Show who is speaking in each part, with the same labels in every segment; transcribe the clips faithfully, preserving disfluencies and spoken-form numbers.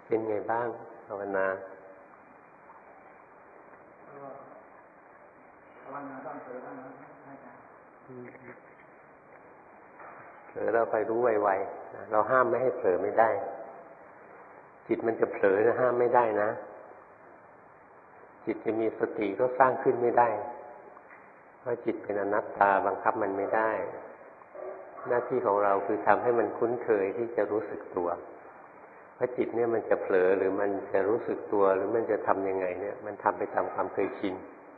Speaker 1: เป็นไงบ้างภาวนา
Speaker 2: ภาวนาต้องเผลอบ้างนะ
Speaker 1: เผลอเราไปรู้ไวๆเราห้ามไม่ให้เผลอไม่ได้จิตมันจะเผลอนะห้ามไม่ได้นะจิตจะมีสติก็สร้างขึ้นไม่ได้เพราะจิตเป็นอนัตตาบังคับมันไม่ได้หน้าที่ของเราคือทำให้มันคุ้นเคยที่จะรู้สึกตัวเพราะจิตเนี่ยมันจะเผลอหรือมันจะรู้สึกตัวหรือมันจะทำยังไงเนี่ยมันทำไปตามความเคยชิน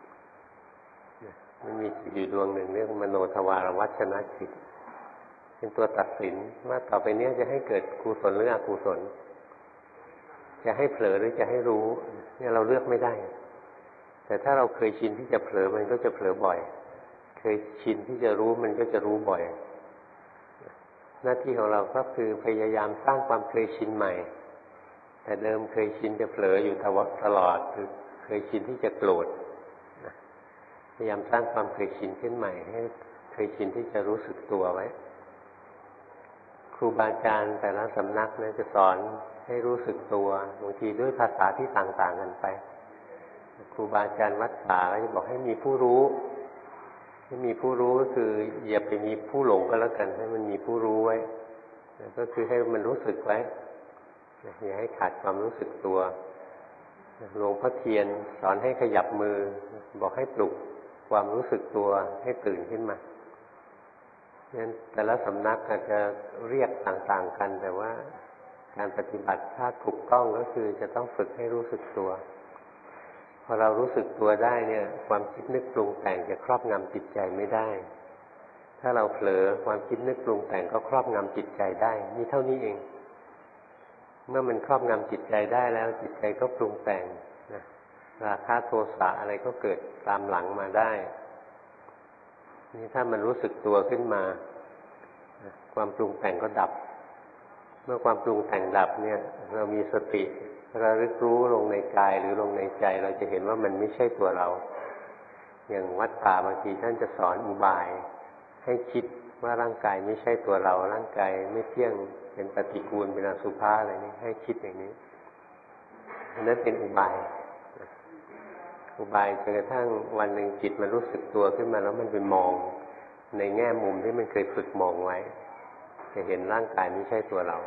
Speaker 1: มันมีจิตอยู่ดวงหนึ่งเรียกมโนทวารวัชนะจิตเป็นตัวตัดสินว่าต่อไปนี้จะให้เกิดกุศลหรืออกุศลจะให้เผลอหรือจะให้รู้เนี่ยเราเลือกไม่ได้แต่ถ้าเราเคยชินที่จะเผลอมันก็จะเผลอบ่อยเคยชินที่จะรู้มันก็จะรู้บ่อยหน้าที่ของเราก็คือพยายามสร้างความเคยชินใหม่แต่เดิมเคยชินจะเผลออยู่ตลอดคือเคยชินที่จะโกรธพยายามสร้างความเคยชินขึ้นใหม่ให้เคยชินที่จะรู้สึกตัวไว้ครูบาอาจารย์แต่ละสำนักเนี่ยจะสอนให้รู้สึกตัวบางทีด้วยภาษาที่ต่างๆกันไปครูบาอาจารย์วัดป่าก็จะบอกให้มีผู้รู้ให้มีผู้รู้ก็คืออย่าไปมีผู้หลงก็แล้วกันให้มันมีผู้รู้ไว้ก็คือให้มันรู้สึกไว้อย่าให้ขาดความรู้สึกตัวหลวงพ่อเทียนสอนให้ขยับมือบอกให้ปลุกความรู้สึกตัวให้ตื่นขึ้นมางั้นแต่ละสำนักอาจจะเรียกต่างๆกันแต่ว่าการปฏิบัติถ้าถูกต้องก็คือจะต้องฝึกให้รู้สึกตัวพอเรารู้สึกตัวได้เนี่ยความคิดนึกปรุงแต่งจะครอบงำจิตใจไม่ได้ถ้าเราเผลอความคิดนึกปรุงแต่งก็ครอบงำจิตใจได้มีเท่านี้เองเมื่อมันครอบงำจิตใจได้แล้วจิตใจก็ปรุงแต่งนะราคะโทสะอะไรก็เกิดตามหลังมาได้นี่ถ้ามันรู้สึกตัวขึ้นมาความปรุงแต่งก็ดับเมื่อความปรุงแต่งดับเนี่ยเรามีสติระลึกรู้ลงในกายหรือลงในใจเราจะเห็นว่ามันไม่ใช่ตัวเราอย่างวัดป่าบางทีท่านจะสอนอุบายให้คิดว่าร่างกายไม่ใช่ตัวเราร่างกายไม่เที่ยงเป็นปฏิกูลเป็นอสุภะอะไรนี่ให้คิดอย่างนี้อันนั้นเป็นอุบายอุบายจนกระทั่งวันหนึ่งจิตมันรู้สึกตัวขึ้นมาแล้วมันไปมองในแง่มุมที่มันเคยฝึกมองไว้จะเห็นร่างกายไม่ใช่ตัวเรา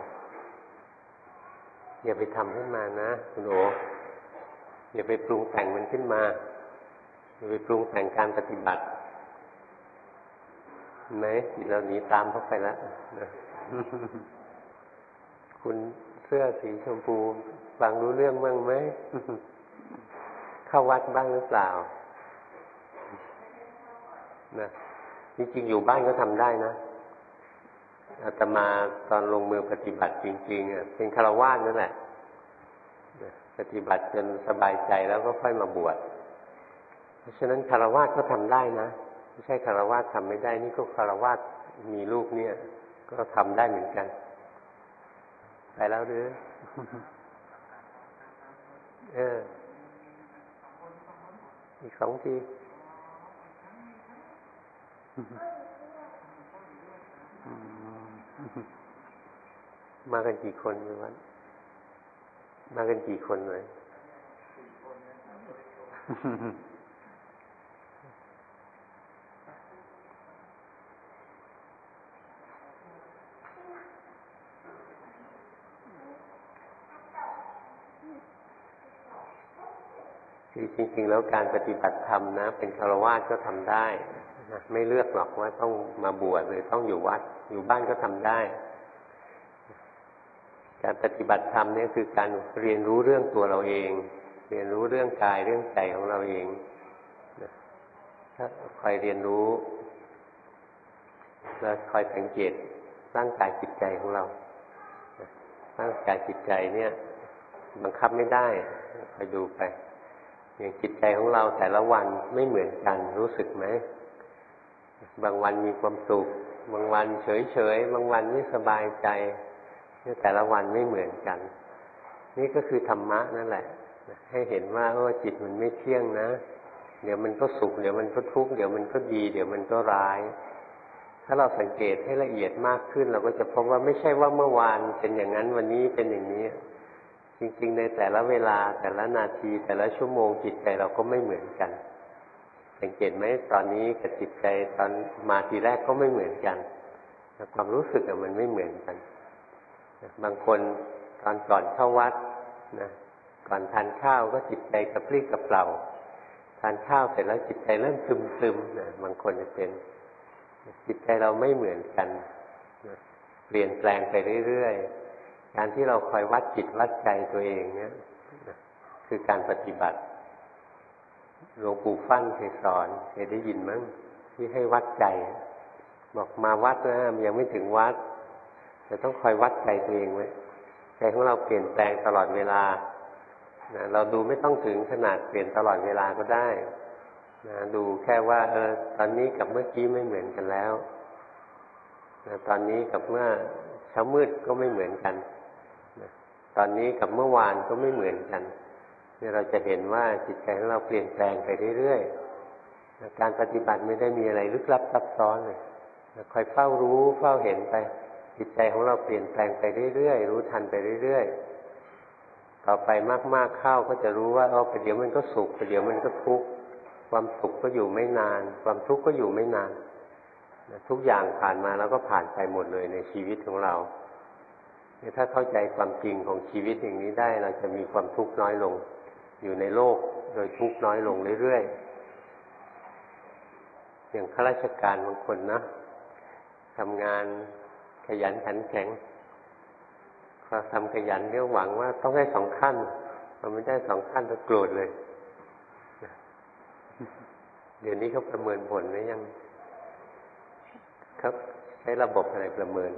Speaker 1: อย่าไปทำขึ้นมานะคุณโออย่าไปปรุงแต่งมันขึ้นมาอย่าไปปรุงแต่งการปฏิบัติเห็นไหมจิตเราหนีตามเข้าไปแล้วคุณเสื้อสีชมพูฟังรู้เรื่องบ้างไหมเข้าวัดบ้างหรือเปล่านะจริงๆอยู่บ้านก็ทำได้นะอาตมาตอนลงมือปฏิบัติจริงๆอ่ะเป็นฆราวาสนั่นแหละปฏิบัติจนสบายใจแล้วก็ค่อยมาบวชเพราะฉะนั้นฆราวาสก็ทำได้นะไม่ใช่ฆราวาสทำไม่ได้นี่ก็ฆราวาสมีลูกเนี่ยก็ทำได้เหมือนกันไปแล้วหรือเอออีกสองทีมากันกี่คนในวัดมากันกี่คนเลยคือจริงๆแล้วการปฏิบัติธรรมนะเป็นฆราวาสก็ทำได้นะไม่เลือกหรอกว่าต้องมาบวชหรือต้องอยู่วัดอยู่บ้านก็ทำได้การปฏิบัติธรรมนี่คือการเรียนรู้เรื่องตัวเราเองเรียนรู้เรื่องกายเรื่องใจของเราเองนะถ้าคอยเรียนรู้แล้วคอยสังเกตร่างกายจิตใจของเราร่างกายจิตใจเนี่ยบังคับไม่ได้คอยดูไปอย่างจิตใจของเราแต่ละวันไม่เหมือนกันรู้สึกไหมบางวันมีความสุขบางวันเฉยๆบางวันไม่สบายใจแต่ละวันไม่เหมือนกันนี่ก็คือธรรมะนั่นแหละให้เห็นว่าเออจิตมันไม่เที่ยงนะเดี๋ยวมันก็สุขเดี๋ยวมันก็ทุกข์เดี๋ยวมันก็ดีเดี๋ยวมันก็ร้ายถ้าเราสังเกตให้ละเอียดมากขึ้นเราก็จะพบว่าไม่ใช่ว่าเมื่อวานเป็นอย่างนั้นวันนี้เป็นอย่างนี้จริงๆในแต่ละเวลาแต่ละนาทีแต่ละชั่วโมงจิตใจเราก็ไม่เหมือนกันสังเกตไหมตอนนี้กับจิตใจตอนมาทีแรกก็ไม่เหมือนกันความรู้สึกมันไม่เหมือนกันบางคนตอนก่อนเข้าวัดนะก่อนทานข้าวก็จิตใจกระปรี้กระเปร่าทานข้าวเสร็จแล้วจิตใจเริ่มซึมๆนะบางคนจะเป็นจิตใจเราไม่เหมือนกันนะเปลี่ยนแปลงไปเรื่อยๆการที่เราคอยวัดจิตวัดใจตัวเองเนี่ยนะคือการปฏิบัติหลวงปู่ฟั่นเคยสอนเคยได้ยินมั้งที่ให้วัดใจบอกมาวัดนะมันยังไม่ถึงวัดแต่ต้องคอยวัดใจตัวเองไว้ใจของเราเปลี่ยนแปลงตลอดเวลานะเราดูไม่ต้องถึงขนาดเปลี่ยนตลอดเวลาก็ได้นะดูแค่ว่าเออตอนนี้กับเมื่อกี้ไม่เหมือนกันแล้วนะตอนนี้กับเมื่อเช้ามืดก็ไม่เหมือนกันนะตอนนี้กับเมื่อวานก็ไม่เหมือนกันเนี่ยเราจะเห็นว่าจิตใจของเราเปลี่ยนแปลงไปเรื่อยๆนะการปฏิบัติไม่ได้มีอะไรลึกลับซับซ้อนเลยนะคอยเฝ้ารู้เฝ้าเห็นไปจิตใจของเราเปลี่ยนแปลงไปเรื่อยๆรู้ทันไปเรื่อยๆต่อไปมากๆเข้าก็จะรู้ว่าอ๋อประเดี๋ยวมันก็สุขประเดี๋ยวมันก็ทุกข์ความสุขก็อยู่ไม่นานความทุกข์ก็อยู่ไม่นานนะทุกอย่างผ่านมาแล้วก็ผ่านไปหมดเลยในชีวิตของเราถ้าเข้าใจความจริงของชีวิตอย่างนี้ได้เราจะมีความทุกข์น้อยลงอยู่ในโลกโดยทุกข์น้อยลงเรื่อยๆอย่างข้าราชการบางคนนะทำงานขยันขันแข็งพอทำขยันเรียกหวังว่าต้องได้สองขั้นพอไม่ได้สองขั้นก็โกรธเลยเดี๋ยวนี้เขาประเมินผลไหมยังครับใช้ระบบอะไรประเมิน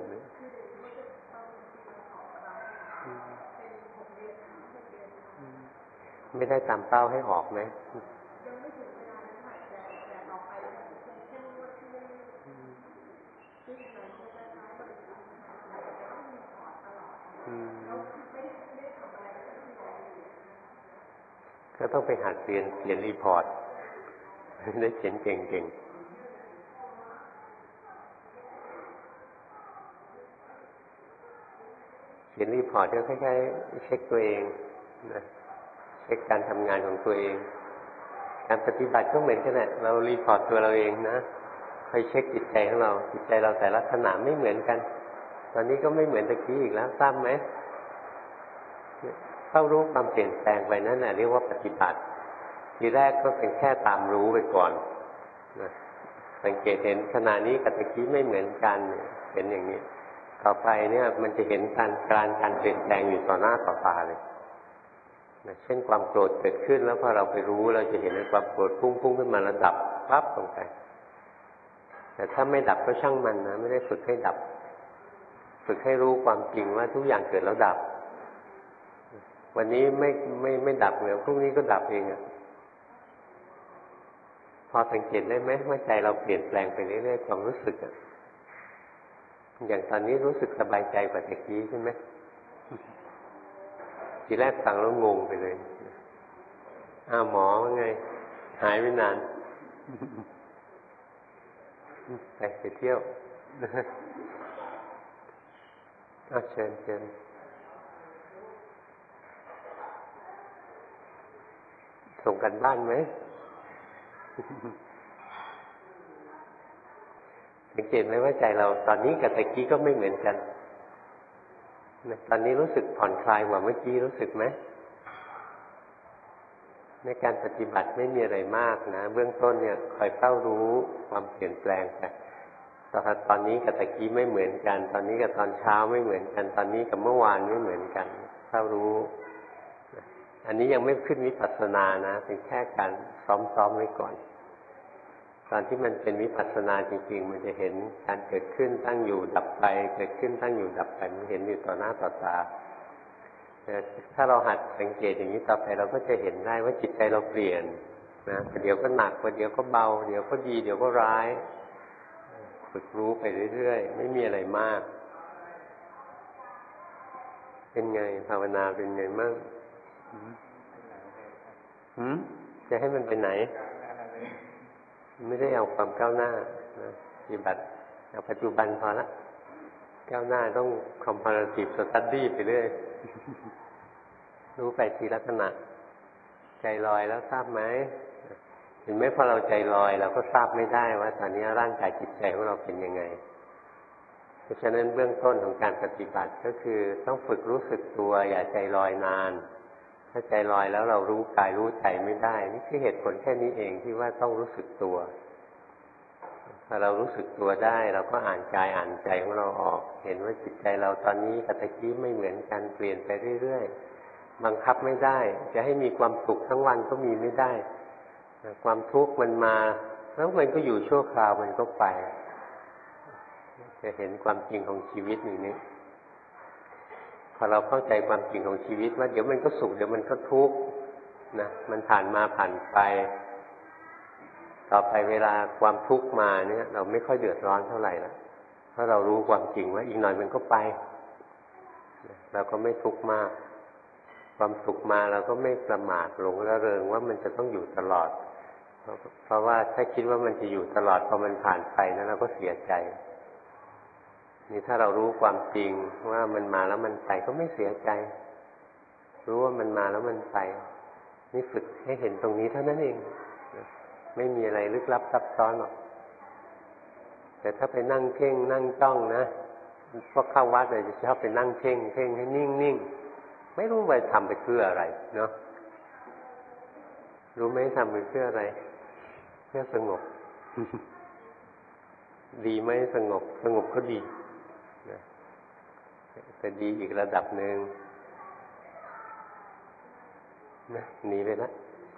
Speaker 1: ไม่ได้ตามเป้าให้ออกไหมก็ต้องไปหัดเรียนเขียนรีพอร์ตได้เขียนเก่งๆเขียนรีพอร์ตก็คล้ายๆเช็คตัวเองนะเช็คการทำงานของตัวเองการปฏิบัติก็เหมือนกันแหละเรารีพอร์ตตัวเราเองนะคอยเช็คจิตใจของเราจิตใจเราแต่ละขณะไม่เหมือนกันตอนนี้ก็ไม่เหมือนตะกี้อีกแล้วทราบไหมเข้ารู้ความเปลี่ยนแปลงไปนั่นแหละเรียกว่าปฏิบัติทีแรกก็เป็นแค่ตามรู้ไปก่อนนะสังเกตเห็นขณะนี้กับตะกี้ไม่เหมือนกันเห็นอย่างนี้ต่อไปเนี่ยมันจะเห็นการการการเปลี่ยนแปลงอยู่ต่อหน้าต่อตาเลยนะเช่นความโกรธเกิดขึ้นแล้วพอเราไปรู้เราจะเห็นความโกรธพุ่งพุ่งขึ้นมาแล้วดับปั๊บลงไปแต่ถ้าไม่ดับก็ช่างมันนะไม่ได้ฝึกให้ดับฝึกให้รู้ความจริงว่าทุกอย่างเกิดแล้วดับวันนี้ไม่ไม่ไม่ดับเดี๋ยวพรุ่งนี้ก็ดับเองอ่ะพอสังเกตได้ไหมว่าใจเราเปลี่ยนแปลงไปเรื่อยๆความรู้สึกอ่ะอย่างตอนนี้รู้สึกสบายใจกว่าตะกี้ใช่ไหมทีแรกฟังแล้วงงไปเลยอ้าวหมอว่าไงหายไปนานไปไปเที่ยวอ้าวเชิญเชิญส่งกันบ้านไหมสังเกตไหมว่าใจเราตอนนี้กับตะกี้ก็ไม่เหมือนกันตอนนี้รู้สึกผ่อนคลายกว่าเมื่อกี้รู้สึกไหมในการปฏิบัติไม่มีอะไรมากนะเบื้องต้นเนี่ยคอยเฝ้ารู้ความเปลี่ยนแปลงไปตอนนี้กับตะกี้ไม่เหมือนกันตอนนี้กับตอนเช้าไม่เหมือนกันตอนนี้กับเมื่อวานไม่เหมือนกันเฝ้ารู้อันนี้ยังไม่ขึ้นวิปัสสนานะเป็นแค่การซ้อมๆไว้ก่อนตอนที่มันเป็นวิปัสสนาจริงๆมันจะเห็นการเกิดขึ้นตั้งอยู่ดับไปเกิดขึ้นตั้งอยู่ดับไปมันเห็นอยู่ต่อหน้าต่อตาถ้าเราหัดสังเกตอย่างนี้ต่อไปเราก็จะเห็นได้ว่าจิตใจเราเปลี่ยนนะเดี๋ยวก็หนักเดี๋ยวก็เบาเดี๋ยวก็ดีเดี๋ยวก็ร้ายฝึกรู้ไปเรื่อยๆไม่มีอะไรมากเป็นไงภาวนาเป็นไงมั่งหืมจะให้มันไปไหนไม่ได้เอาความก้าวหน้านะปฏิบัติเอาปัจจุบันพอละก้าวหน้าต้อง comparative study ไปเรื่อยรู้ไปทีละขณะใจลอยแล้วทราบไหมเห็นไหมพอเราใจลอยเราก็ทราบไม่ได้ว่าตอนนี้ร่างกายจิตใจของเราเป็นยังไงเพราะฉะนั้นเบื้องต้นของการปฏิบัติก็คือต้องฝึกรู้สึกตัวอย่าใจลอยนานถ้าใจลอยแล้วเรารู้กายรู้ใจไม่ได้นี่คือเหตุผลแค่นี้เองที่ว่าต้องรู้สึกตัวถ้าเรารู้สึกตัวได้เราก็อ่านกายอ่านใจของเราออกเห็นว่าจิตใจเราตอนนี้กับตะกี้ไม่เหมือนกันเปลี่ยนไปเรื่อยๆบังคับไม่ได้จะให้มีความสุขทั้งวันก็มีไม่ได้ความทุกข์มันมาแล้วมันก็อยู่ชั่วคราวมันก็ไปจะเห็นความจริงของชีวิตอย่างนี้พอเราเข้าใจความจริงของชีวิตว่าเดี๋ยวมันก็สุขเดี๋ยวมันก็ทุกข์นะมันผ่านมาผ่านไปต่อไปเวลาความทุกข์มาเนี่ยเราไม่ค่อยเดือดร้อนเท่าไหร่ละเพราะเรารู้ความจริงว่าอีกหน่อยมันก็ไปเราก็ไม่ทุกข์มากความสุขมาเราก็ไม่ประมาทหลงระเริงว่ามันจะต้องอยู่ตลอดเพราะว่าถ้าคิดว่ามันจะอยู่ตลอดพอมันผ่านไปนั้นเราก็เสียใจนี่ถ้าเรารู้ความจริงว่ามันมาแล้วมันไปก็ไม่เสียใจรู้ว่ามันมาแล้วมันไปนี่ฝึกให้เห็นตรงนี้เท่านั้นเองไม่มีอะไรลึกลับซับซ้อนหรอกแต่ถ้าไปนั่งเพ่งนั่งจ้องนะพวกเข้าวัดเลยจะชอบไปนั่งเพ่งเพ่งให้นิ่งนิ่งไม่รู้ว่าทำไปเพื่ออะไรเนาะรู้ไหมทำไปเพื่ออะไรเพื่อสงบ ดีไหมสงบสงบก็ดีนะแต่ดีอีกระดับหนึ่งนะหนีไปละ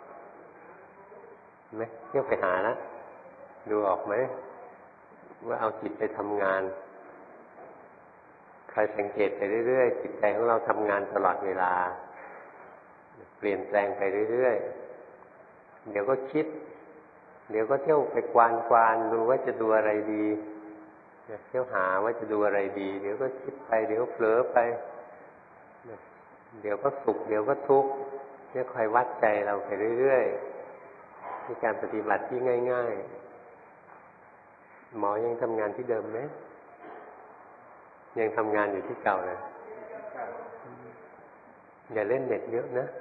Speaker 1: ไหมเที่ยวไปหาละดูออกไหมว่าเอาจิตไปทำงานคอยสังเกตไปเรื่อยๆจิตใจของเราทำงานตลอดเวลาเปลี่ยนแปลงไปเรื่อยๆเดี๋ยวก็คิดเดี๋ยวก็เที่ยวไปกวานกวานดูว่าจะดูอะไรดีเที่ยวหาว่าจะดูอะไรดีเดี๋ยวก็คิดไปเดี๋ยวเผลอไปเดี๋ยวก็สุขเดี๋ยวก็ทุกข์เนี่ยคอยวัดใจเราไปเรื่อยๆในการปฏิบัติที่ง่ายๆหมอยังทำงานที่เดิมไหมยังทำงานอยู่ที่เก่าเลยอย่าเล่นเน็ตเยอะนะ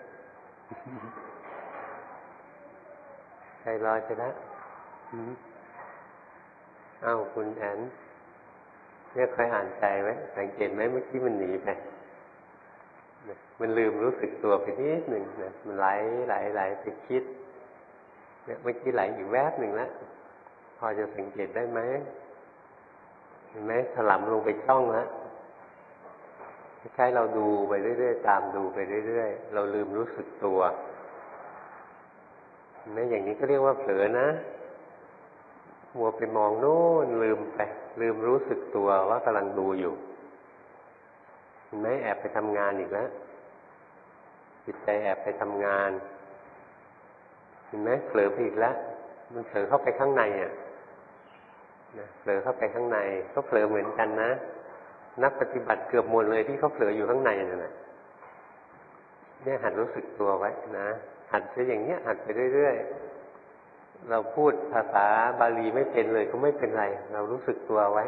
Speaker 1: ใจลอยจะได้เอ้าคุณแอนเนี่ยคอยอ่านใจไว้สังเกตไหมเมื่อกี้มันหนีไปมันลืมรู้สึกตัวไปนิดหนึ่งนะมันไหลไหลไหลไปคิดเนี่ยเมื่อกี้ไหลอยู่แวบหนึ่งแล้วพอจะสังเกตได้ไหมเห็นไหมถลำลงไปช่องแล้วใช้เราดูไปเรื่อยๆตามดูไปเรื่อยๆเราลืมรู้สึกตัวเห็นไหมอย่างนี้ก็เรียกว่าเผลอนะมัวไปมองโน่นลืมไปลืมรู้สึกตัวว่ากำลังดูอยู่เห็นไหมแอบไปทำงานอีกแล้วจิตใจแอบไปทำงานเห็นไหมเผลอไปอีกแล้วมันเผลอเข้าไปข้างในอ่ะเผลอเข้าไปข้างในก็เผลอเหมือนกันนะนักปฏิบัติเกือบหมดเลยที่เขาเผลออยู่ข้างในนั่นแหละเนี่ยหัดรู้สึกตัวไว้นะหัดไปอย่างเนี้ยหัดไปเรื่อยๆเราพูดภาษาบาลีไม่เป็นเลยก็ไม่เป็นไรเรารู้สึกตัวไว้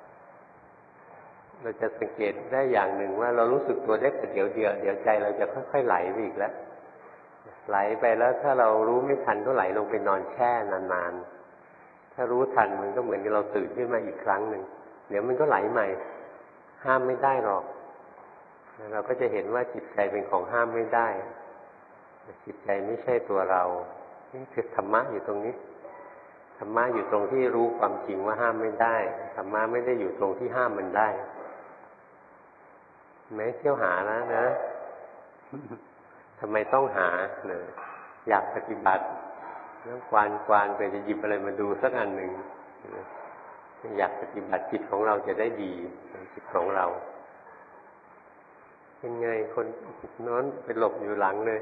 Speaker 1: เราจะสังเกตได้อย่างหนึ่งว่าเรารู้สึกตัวได้แต่เดี๋ยวเดียวเดี๋ยวใจเราจะค่อยๆไหลไปอีกแล้วไหลไปแล้วถ้าเรารู้ไม่ทันก็ไหลลงไปนอนแช่นานๆถ้ารู้ทันมันก็เหมือนกับเราตื่นขึ้นมาอีกครั้งหนึ่งเดี๋ยวมันก็ไหลใหม่ห้ามไม่ได้หรอกเราก็จะเห็นว่าจิตใจเป็นของห้ามไม่ได้จิตใจไม่ใช่ตัวเรานี่คือธรรมะอยู่ตรงนี้ธรรมะอยู่ตรงที่รู้ความจริงว่าห้ามไม่ได้ธรรมะไม่ได้อยู่ตรงที่ห้ามมันได้แม้เที่ยวหาแล้วนะทำไมต้องหาเนี่ยอยากปฏิบัติแล้วกวานกวานไปจะหยิบอะไรมาดูสักอันหนึ่งอยากปฏิบัติจิตของเราจะได้ดีจิตของเราเป็นไงคนน้นไปหลบอยู่หลังเลย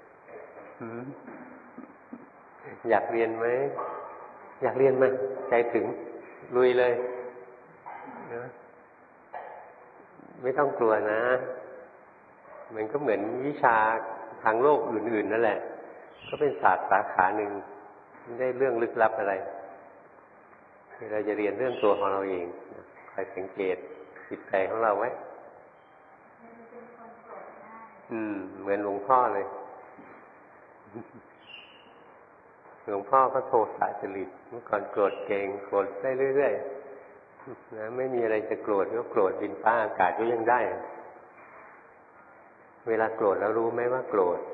Speaker 1: อยากเรียนไหมอยากเรียนไหมใจถึงลุยเลยนะไม่ต้องกลัวนะมันก็เหมือนวิชาทางโลกอื่นๆนั่นแหละก็เป็นศาสตร์สาขาหนึ่งไม่ได้เรื่องลึกลับอะไรเราจะเรียนเรื่องตัวของเราเองคอยสังเกตจิตใจของเราไว้อืมเหมือนหลวงพ่อเลยหลวงพ่อก็โทสะจริตเมื่อก่อนโกรธเก่งโกรธได้เรื่อยๆนะไม่มีอะไรจะโกรธก็โกรธดินฟ้าอากาศก็ยังได้เวลาโกรธแล้วรู้ไหมว่าโกรธ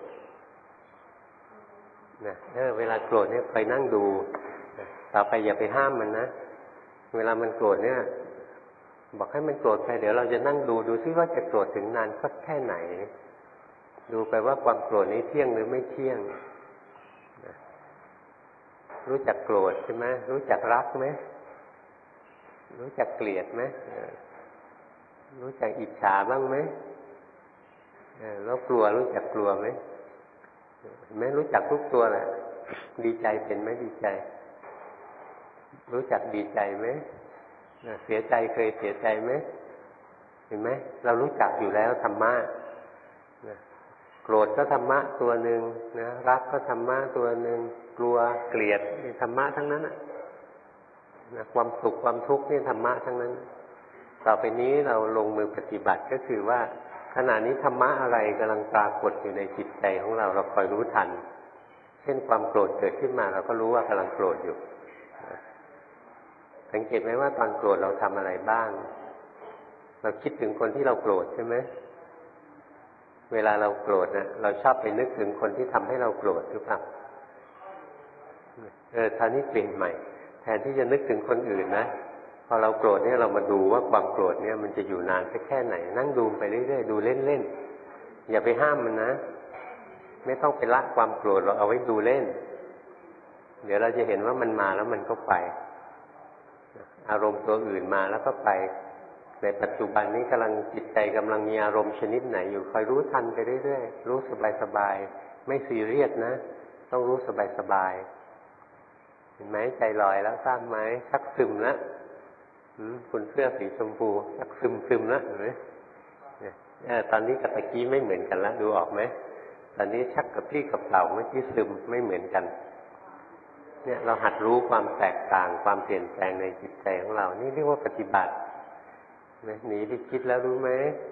Speaker 1: นะเออเวลาโกรธเนี่ยคอยนั่งดูต่อไปอย่าไปห้ามมันนะเวลามันโกรธเนี่ยบอกให้มันโกรธไปเดี๋ยวเราจะนั่งดูดูซิว่าจะโกรธถึงนานสักแค่ไหนดูไปว่าความโกรธนี้เที่ยงหรือไม่เที่ยงนะรู้จักโกรธใช่ไหมรู้จักรักไหมรู้จักเกลียดไหมรู้จักอิจฉาบ้างไหมแล้วกลัวรู้จักกลัวไหมไม่รู้จักทุกตัวแหละดีใจเป็นไหมดีใจรู้จักดีใจไหมเสียใจเคยเสียใจไหมเห็นไหมเรารู้จักอยู่แล้วธรรมะโกรธก็ธรรมะตัวหนึ่งนะรักก็ธรรมะตัวหนึ่งกลัวเกลียดนี่ธรรมะทั้งนั้นนะความสุขความทุกข์นี่ธรรมะทั้งนั้นต่อไปนี้เราลงมือปฏิบัติก็คือว่าขณะนี้ธรรมะอะไรกำลังปรากฏอยู่ในจิตใจของเราเราคอยรู้ทันเช่นความโกรธเกิดขึ้นมาเราก็รู้ว่ากำลังโกรธอยู่สังเกตไหมว่าตอนโกรธเราทำอะไรบ้างเราคิดถึงคนที่เราโกรธใช่ไหมเวลาเราโกรธนะเราชอบไปนึกถึงคนที่ทำให้เราโกรธหรือเปล่าเออท่านี้เปลี่ยนใหม่แทนที่จะนึกถึงคนอื่นนะพอเราโกรธเนี่ยเรามาดูว่าความโกรธเนี่ยมันจะอยู่นานสักแค่ไหนนั่งดูไปเรื่อยๆดูเล่นๆอย่าไปห้ามมันนะไม่ต้องไปละความโกรธเราเอาไว้ดูเล่นเดี๋ยวเราจะเห็นว่ามันมาแล้วมันก็ไปอารมณ์ตัวอื่นมาแล้วก็ไปในปัจจุบันนี้กำลังจิตใจกำลังมีอารมณ์ชนิดไหนอยู่คอยรู้ทันไปเรื่อยๆรู้สบายๆไม่ซีเรียสนะต้องรู้สบายๆเห็นไหมใจลอยแล้วทราบไหมชักซึมแล้วคุณเสื้อสีชมพูชักซึมซึมแล้วเห็นไหมเนี่ยตอนนี้กับตะกี้ไม่เหมือนกันแล้วดูออกไหมตอนนี้ชักกับพี่กับเต่าเมื่อกี้ซึมไม่เหมือนกันเนี่ยเราหัดรู้ความแตกต่างความเปลี่ยนแปลงในจิตใจของเรานี่เรียกว่าปฏิบัติหนีไปคิดแล้วรู้ไหม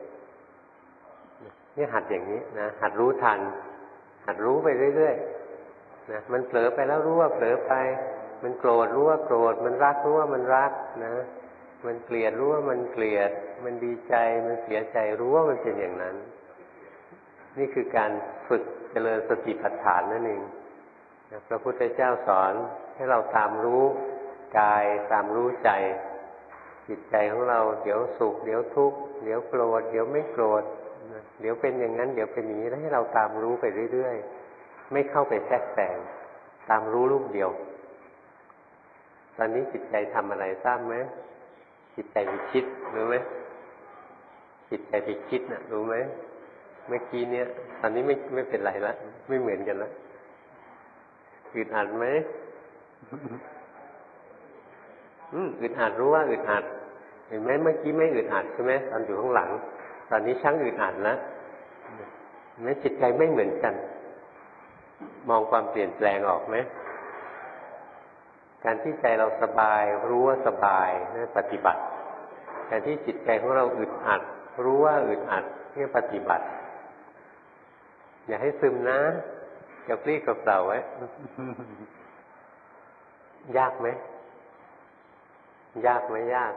Speaker 1: นี่หัดอย่างนี้นะหัดรู้ทันหัดรู้ไปเรื่อยๆนะมันเผลอไปแล้วรู้ว่าเผลอไปมันโกรธรู้ว่าโกรธมันรักรู้ว่ามันรักนะมันเกลียดรู้ว่ามันเกลียดมันดีใจมันเสียใจรู้ว่ามันเป็นอย่างนั้นนี่คือการฝึกเจริญสติปัฏฐานนั่นเองพระพุทธเจ้าสอนให้เราตามรู้กายตามรู้ใจจิตใจของเราเดี๋ยวสุขเดี๋ยวทุกข์เดี๋ยวโกรธเดี๋ยวไม่โกรธเดี๋ยวเป็นอย่างนั้นเดี๋ยวเป็นอย่างนี้แล้วให้เราตามรู้ไปเรื่อยๆไม่เข้าไปแทรกแซงตามรู้รูปเดียวตอนนี้จิตใจทำอะไรทราบไหมจิตใจไปคิดรู้ไหมจิตใจไปคิดน่ะรู้ไหมเมื่อกี้เนี้ยตอนนี้ไม่ไม่เป็นไรละไม่เหมือนกันละอึดอัดไหมอืมอึดอัดรู้ว่าอึดอัดเห็นไหมเมื่อกี้ไม่อึดอัดใช่ไหมตอนอยู่ข้างหลังตอนนี้ช่างอึดอัดแล้วเห็นไหมจิตใจไม่เหมือนกันมองความเปลี่ยนแปลงออกไหมการที่ใจเราสบายรู้ว่าสบายนี่ปฏิบัติการที่จิตใจของเราอึดอัดรู้ว่าอึดอัดนี่ปฏิบัติอย่าให้ซึมนะอย่าปลี้กับเปล่าไว้ยากไหมยากไหมยาก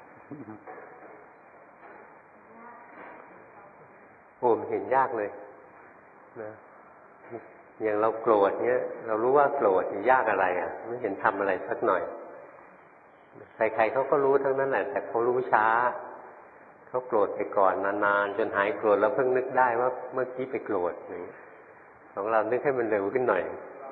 Speaker 1: โอ้มเห็นยากเลยนะอย่างเราโกรธเนี้ยเรารู้ว่าโกรธยากอะไรอ่ะไม่เห็นทำอะไรสักหน่อยใครๆเขาก็รู้ทั้งนั้นแหละแต่เขารู้ช้าเขาโกรธไปก่อนนานๆจนหายโกรธแล้วเพิ่งนึกได้ว่าเมื่อกี้ไปโกรธอย่างนี้ของเรานึกให้มันเร็วขึ้นหน่อย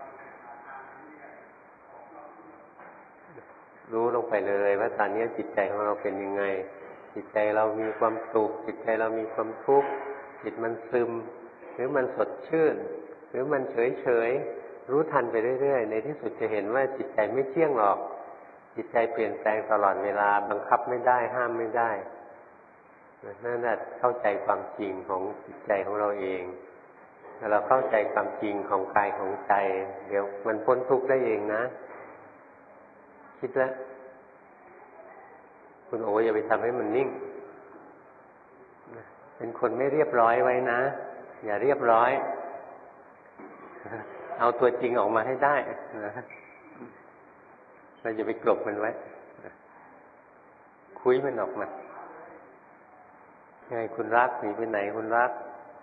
Speaker 1: รู้ลงไปเลยว่าตอนนี้จิตใจของเราเป็นยังไงจิตใจเรามีความสุขจิตใจเรามีความทุกข์จิตมันซึมหรือมันสดชื่นหรือมันเฉยเฉยรู้ทันไปเรื่อยๆในที่สุดจะเห็นว่าจิตใจไม่เที่ยงหรอกจิตใจเปลี่ยนแปลงตลอดเวลาบังคับไม่ได้ห้ามไม่ได้นั่นแหละเข้าใจความจริงของจิตใจของเราเองถ้าเราเข้าใจความจริงของกายของใจเดี๋ยวมันพ้นทุกข์ได้เองนะคิดแล้วคุณโออย่าไปทำให้มันนิ่งเป็นคนไม่เรียบร้อยไว้นะอย่าเรียบร้อยเอาตัวจริงออกมาให้ได้นะเราจะไปกลบมันไว้คุยมันออกมาไงคุณรักหนีไปไหนคุณรัก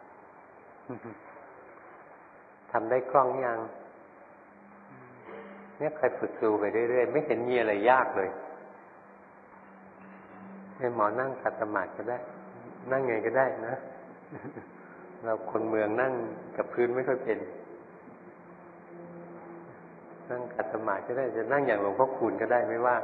Speaker 1: ทำได้คล่องยังเนี่ยใครฝึกดูไปเรื่อยๆไม่เห็นมีอะไรยากเลยให้หมอนั่งขัดสมาธิก็ได้นั่งไงก็ได้นะเราคนเมืองนั่งกับพื้นไม่ค่อยเป็นนั่งขัดสมาธิก็ได้จะนั่งอย่างหลวงพ่อคูณก็ได้ไม่ว่า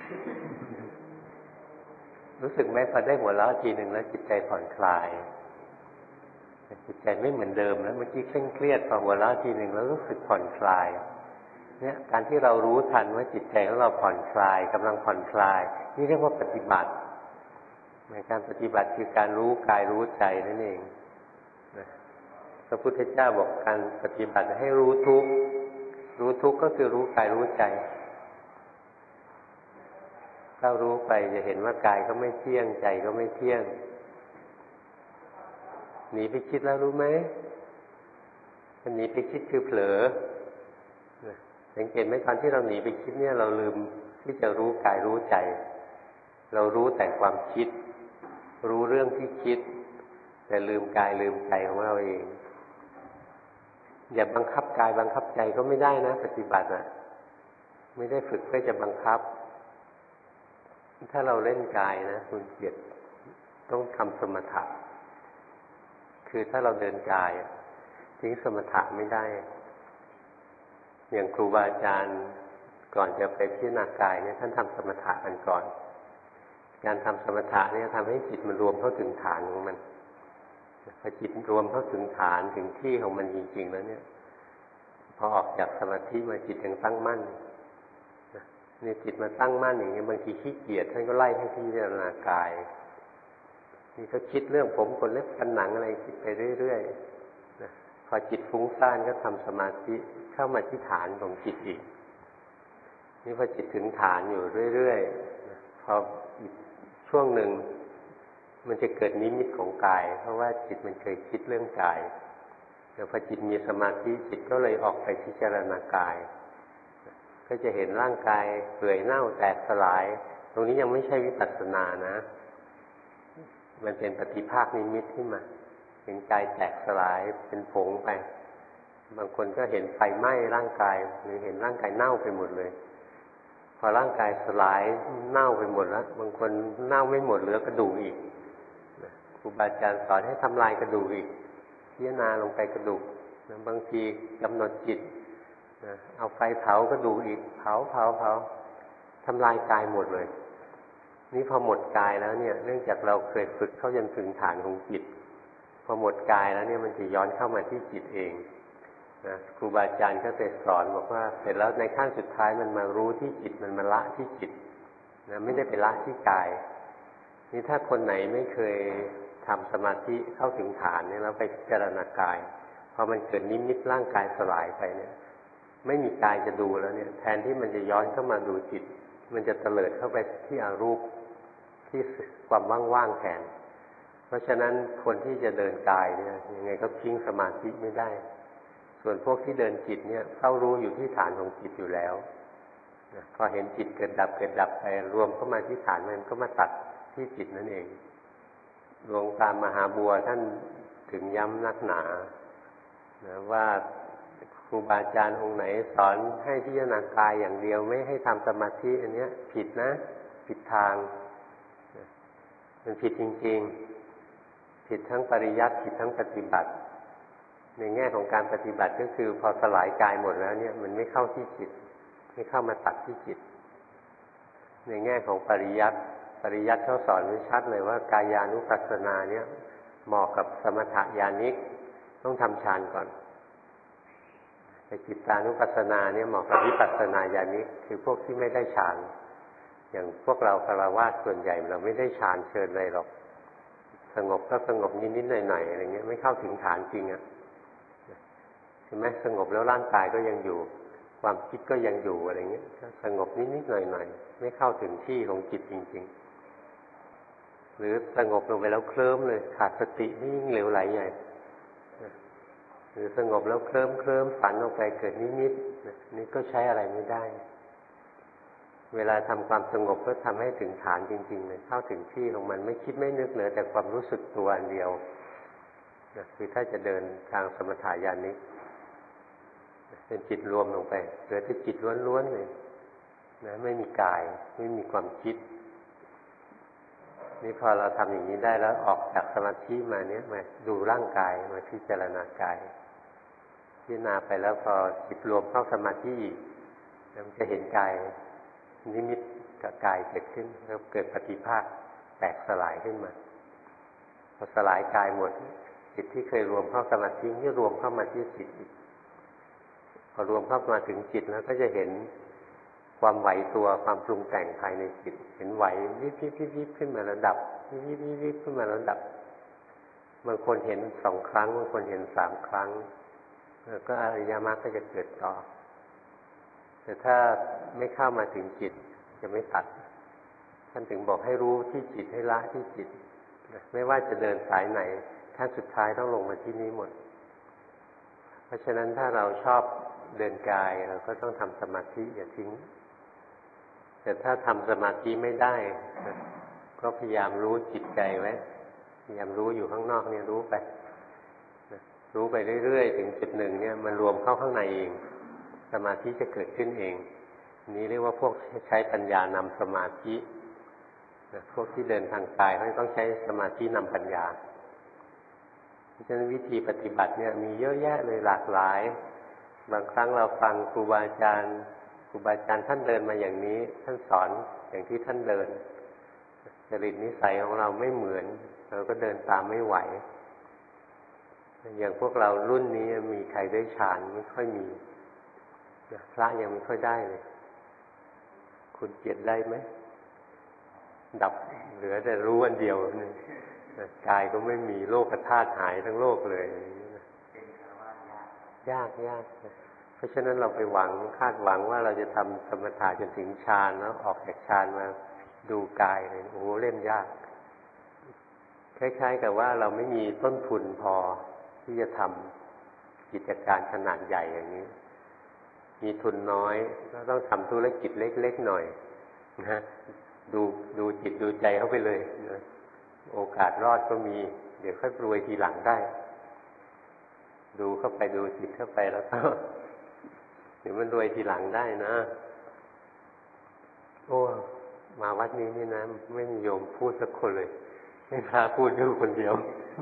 Speaker 1: รู้สึกไหมพอได้หัวเราะทีหนึ่งแล้วจิตใจผ่อนคลายจิตใจไม่เหมือนเดิมแล้วเมื่อกี้เคร่งเครียดพอหัวเราะทีหนึ่งแล้วรู้สึกผ่อนคลายเนี่ยการที่เรารู้ทันว่าจิตใจของเราผ่อนคลายกำลังผ่อนคลายนี่เรียกว่าปฏิบัติในการปฏิบัติคือการรู้กายรู้ใจนั่นเองนะพระพุทธเจ้าบอกการปฏิบัติให้รู้ทุกข์รู้ทุกข์ก็คือรู้กายรู้ใจถ้ารู้ไปจะเห็นว่ากายก็ไม่เที่ยงใจก็ไม่เที่ยงหนีไปคิดแล้วรู้ไหมมันหนีไปคิดคือเผลอสังเกตไหมตอนที่เราหนีไปคิดเนี่ยเราลืมที่จะรู้กายรู้ใจเรารู้แต่ความคิดรู้เรื่องที่คิดแต่ลืมกายลืมใจของเราเองอย่าบังคับกายบังคับใจก็ไม่ได้นะปฏิบัติอ่ะไม่ได้ฝึกเพื่อจะบังคับถ้าเราเล่นกายนะคุณเกียรติต้องทำสมถะคือถ้าเราเดินกายทิ้งสมถะไม่ได้อย่างครูบาอาจารย์ก่อนจะไปพิจารณากายเนี่ยท่านทำสมถะกันก่อนการทำสมถะเนี่ยทำให้จิตมันรวมเข้าถึงฐานของมันพอจิตรวมเข้าถึงฐานถึงที่ของมันจริงๆแล้วเนี่ยพอออกจากสมาธิมาจิตยังตั้งมั่นนี่จิตมาตั้งมั่นอย่างนี้บางทีขี้เกียจท่านก็ไล่ให้พิจารณากายนี่ก็คิดเรื่องผมขนเล็บฟันหนังอะไรคิดไปเรื่อยๆนะพอจิตฟุ้งซ่านก็ทำสมาธิเข้ามาที่ฐานของจิตอีกนี่พอจิตถึงฐานอยู่เรื่อยๆนะพออีกช่วงหนึ่งมันจะเกิดนิมิตของกายเพราะว่าจิตมันเคยคิดเรื่องกายแต่พอจิตมีสมาธิจิตก็เลยออกไปพิจารณากายก็จะเห็นร่างกายเปื่อยเน่าแตกสลายตรงนี้ยังไม่ใช่วิปัสสนานะมันเป็นปฏิภาคนิมิตขึ้นมาเห็นกายแตกสลายเป็นผงไปบางคนก็เห็นไฟไหม้ร่างกายหรือเห็นร่างกายเน่าไปหมดเลยพอร่างกายสลายเน่าไปหมดแล้วบางคนเน่าไม่หมดเหลือกระดูกอีกครูบาอาจารย์สอนให้ทำลายกระดูกอีกพิจารณาลงไปกระดูกบางทีกำหนดจิตเอาไฟเผากระดูกอีกเผาเผาเผาทำลายกายหมดเลยนี่พอหมดกายแล้วเนี่ยเนื่องจากเราเคยฝึกเข้าจนถึงฐานของจิตพอหมดกายแล้วเนี่ยมันจะย้อนเข้ามาที่จิตเองนะครูบาอาจารย์ก็จะสอนบอกว่าเสร็จแล้วในขั้นสุดท้ายมันมารู้ที่จิตมันมาละที่จิตนะไม่ได้ไปละที่กายนี่ถ้าคนไหนไม่เคยทำสมาธิเข้าถึงฐานเนี่ยแล้วไปพิจารณากายพอมันเกิดนิมิตร่างกายสลายไปเนี่ยไม่มีกายจะดูแล้วเนี่ยแทนที่มันจะย้อนเข้ามาดูจิตมันจะเตลิดเข้าไปที่อรูปที่ความว่างๆแทนเพราะฉะนั้นคนที่จะเดินกายเนี่ยยังไงก็ทิ้งสมาธิไม่ได้ส่วนพวกที่เดินจิตเนี่ยเข้ารู้อยู่ที่ฐานของจิตอยู่แล้วพอเห็นจิตเกิดดับเกิดดับไปรวมเข้ามาที่ฐานมันก็มาตัดที่จิตนั่นเองหลวงตามหาบัวท่านถึงย้ำนักหนานะว่าครูบาอาจารย์องค์ไหนสอนให้พิจารณากายอย่างเดียวไม่ให้ทำสมาธิอันนี้ผิดนะผิดทางมันผิดจริงๆผิดทั้งปริยัติผิดทั้งปฏิบัติในแง่ของการปฏิบัติก็คือพอสลายกายหมดแล้วเนี่ยมันไม่เข้าที่จิตไม่เข้ามาตัดที่จิตในแง่ของปริยัติปริยัติเขาสอนไว้ชัดเลยว่ากายานุปัสสนาเนี่ยเหมาะกับสมถญาณิกต้องทำฌานก่อนแต่จิตานุปัสสนาเนี่ยเหมาะกับวิปัสสนาญาณิกคือพวกที่ไม่ได้ฌานอย่างพวกเราฆราวาสส่วนใหญ่เราไม่ได้ฌานเชิญเลยหรอกสงบก็สงบนิดๆหน่อยๆอะไรเงี้ยไม่เข้าถึงฐานจริงอ่ะใช่ไหมสงบแล้วร่างกายก็ยังอยู่ความคิดก็ยังอยู่อะไรเงี้ยสงบนิดๆหน่อยๆไม่เข้าถึงที่ของจิตจริงๆหรือสงบลงไปแล้วเคลิ้มเลยขาดสตินี่ยิ่งเหลวไหลใหญ่หรือสงบแล้วเคลิ้มเคลิ้มฝันออกไปเกิดนิมิตนี่ก็ใช้อะไรไม่ได้เวลาทำความสงบก็ทำให้ถึงฐานจริงๆเลยเข้าถึงที่ของมันไม่คิดไม่นึกเหลือแต่ความรู้สึกตัวอันเดียวนะคือถ้าจะเดินทางสมถะญาณนี้เป็นจิตรวมลงไปเหลือแต่จิตล้วนๆเลยนะไม่มีกายไม่มีความคิดนี่พอเราทำอย่างนี้ได้แล้วออกจากสมาธิมาเนี้ยมาดูร่างกายมาพิจารณากายพิจารณาไปแล้วพอจิตรวมเข้าสมาธิอีกมันจะเห็นกายนิมิตกับกายเกิดขึ้นแล้วเกิดปฏิภาคแตกสลายขึ้นมาพอสลายกายหมดจิตที่เคยรวมเข้าสมาธินี่รวมเข้ามาที่จิตอีกพอรวมเข้ามาถึงจิตแล้วก็จะเห็นความไหวตัวความปรุงแต่งภายในจิตเห็นไหววิบวิบวิบวิบขึ้นมาแล้วดับวิบวิบวิบวิบขึ้นมาแล้วดับบางคนเห็นสองครั้งบางคนเห็นสามครั้งแล้วก็อริยมรรคก็จะเกิดต่อแต่ถ้าไม่เข้ามาถึงจิตจะไม่ตัดท่านถึงบอกให้รู้ที่จิตให้ละที่จิตไม่ว่าจะเดินสายไหนท่านสุดท้ายต้องลงมาที่นี้หมดเพราะฉะนั้นถ้าเราชอบเดินกายเราก็ต้องทำสมาธิอย่าทิ้งแต่ถ้าทำสมาธิไม่ได้ก็พยายามรู้จิตใจไว้พยายามรู้อยู่ข้างนอกเนี่ยรู้ไปรู้ไปเรื่อยๆถึงจุดหนึ่งเนี่ยมันรวมเข้าข้างในเองสมาธิจะเกิดขึ้นเองนี้เรียกว่าพวกใช้ปัญญานำสมาธิพวกที่เดินทางกายเขาต้องใช้สมาธินำปัญญาเพราะฉะนั้นวิธีปฏิบัติเนี่ยมีเยอะแยะเลยหลากหลายบางครั้งเราฟังครูบาอาจารย์ครูบาอาจารย์ท่านเดินมาอย่างนี้ท่านสอนอย่างที่ท่านเดินจริตนิสัยของเราไม่เหมือนเราก็เดินตามไม่ไหวอย่างพวกเรารุ่นนี้มีใครได้ฌานไม่ค่อยมีพระยังไม่ค่อยได้เลยคุณเกียรติได้ไหมดับเหลือแต่รู้อันเดียวนึงกายก็ไม่มีโลกธาตุหายทั้งโลกเลยยากยากเพราะฉะนั้นเราไปหวังคาดหวังว่าเราจะทำสมถะจนถึงฌานแล้วออกจากฌานมาดูกายเลยโอ้โหเล่นยากคล้ายๆกับว่าเราไม่มีต้นทุนพอที่จะทำกิจการขนาดใหญ่อย่างนี้มีทุนน้อยก็ต้องทำธุรกิจเล็กๆหน่อยนะดูดูจิตดูใจเข้าไปเลยนะโอกาสรอดก็มีเดี๋ยวค่อยรวยทีหลังได้ดูเข้าไปดูจิตเข้าไปแล้วก็เดี๋ยวมันรวยทีหลังได้นะโอ้มาวัดนี้นี่นะไม่มีโยมพูดสักคนเลยไม่พาพูดอยู่คนเดียว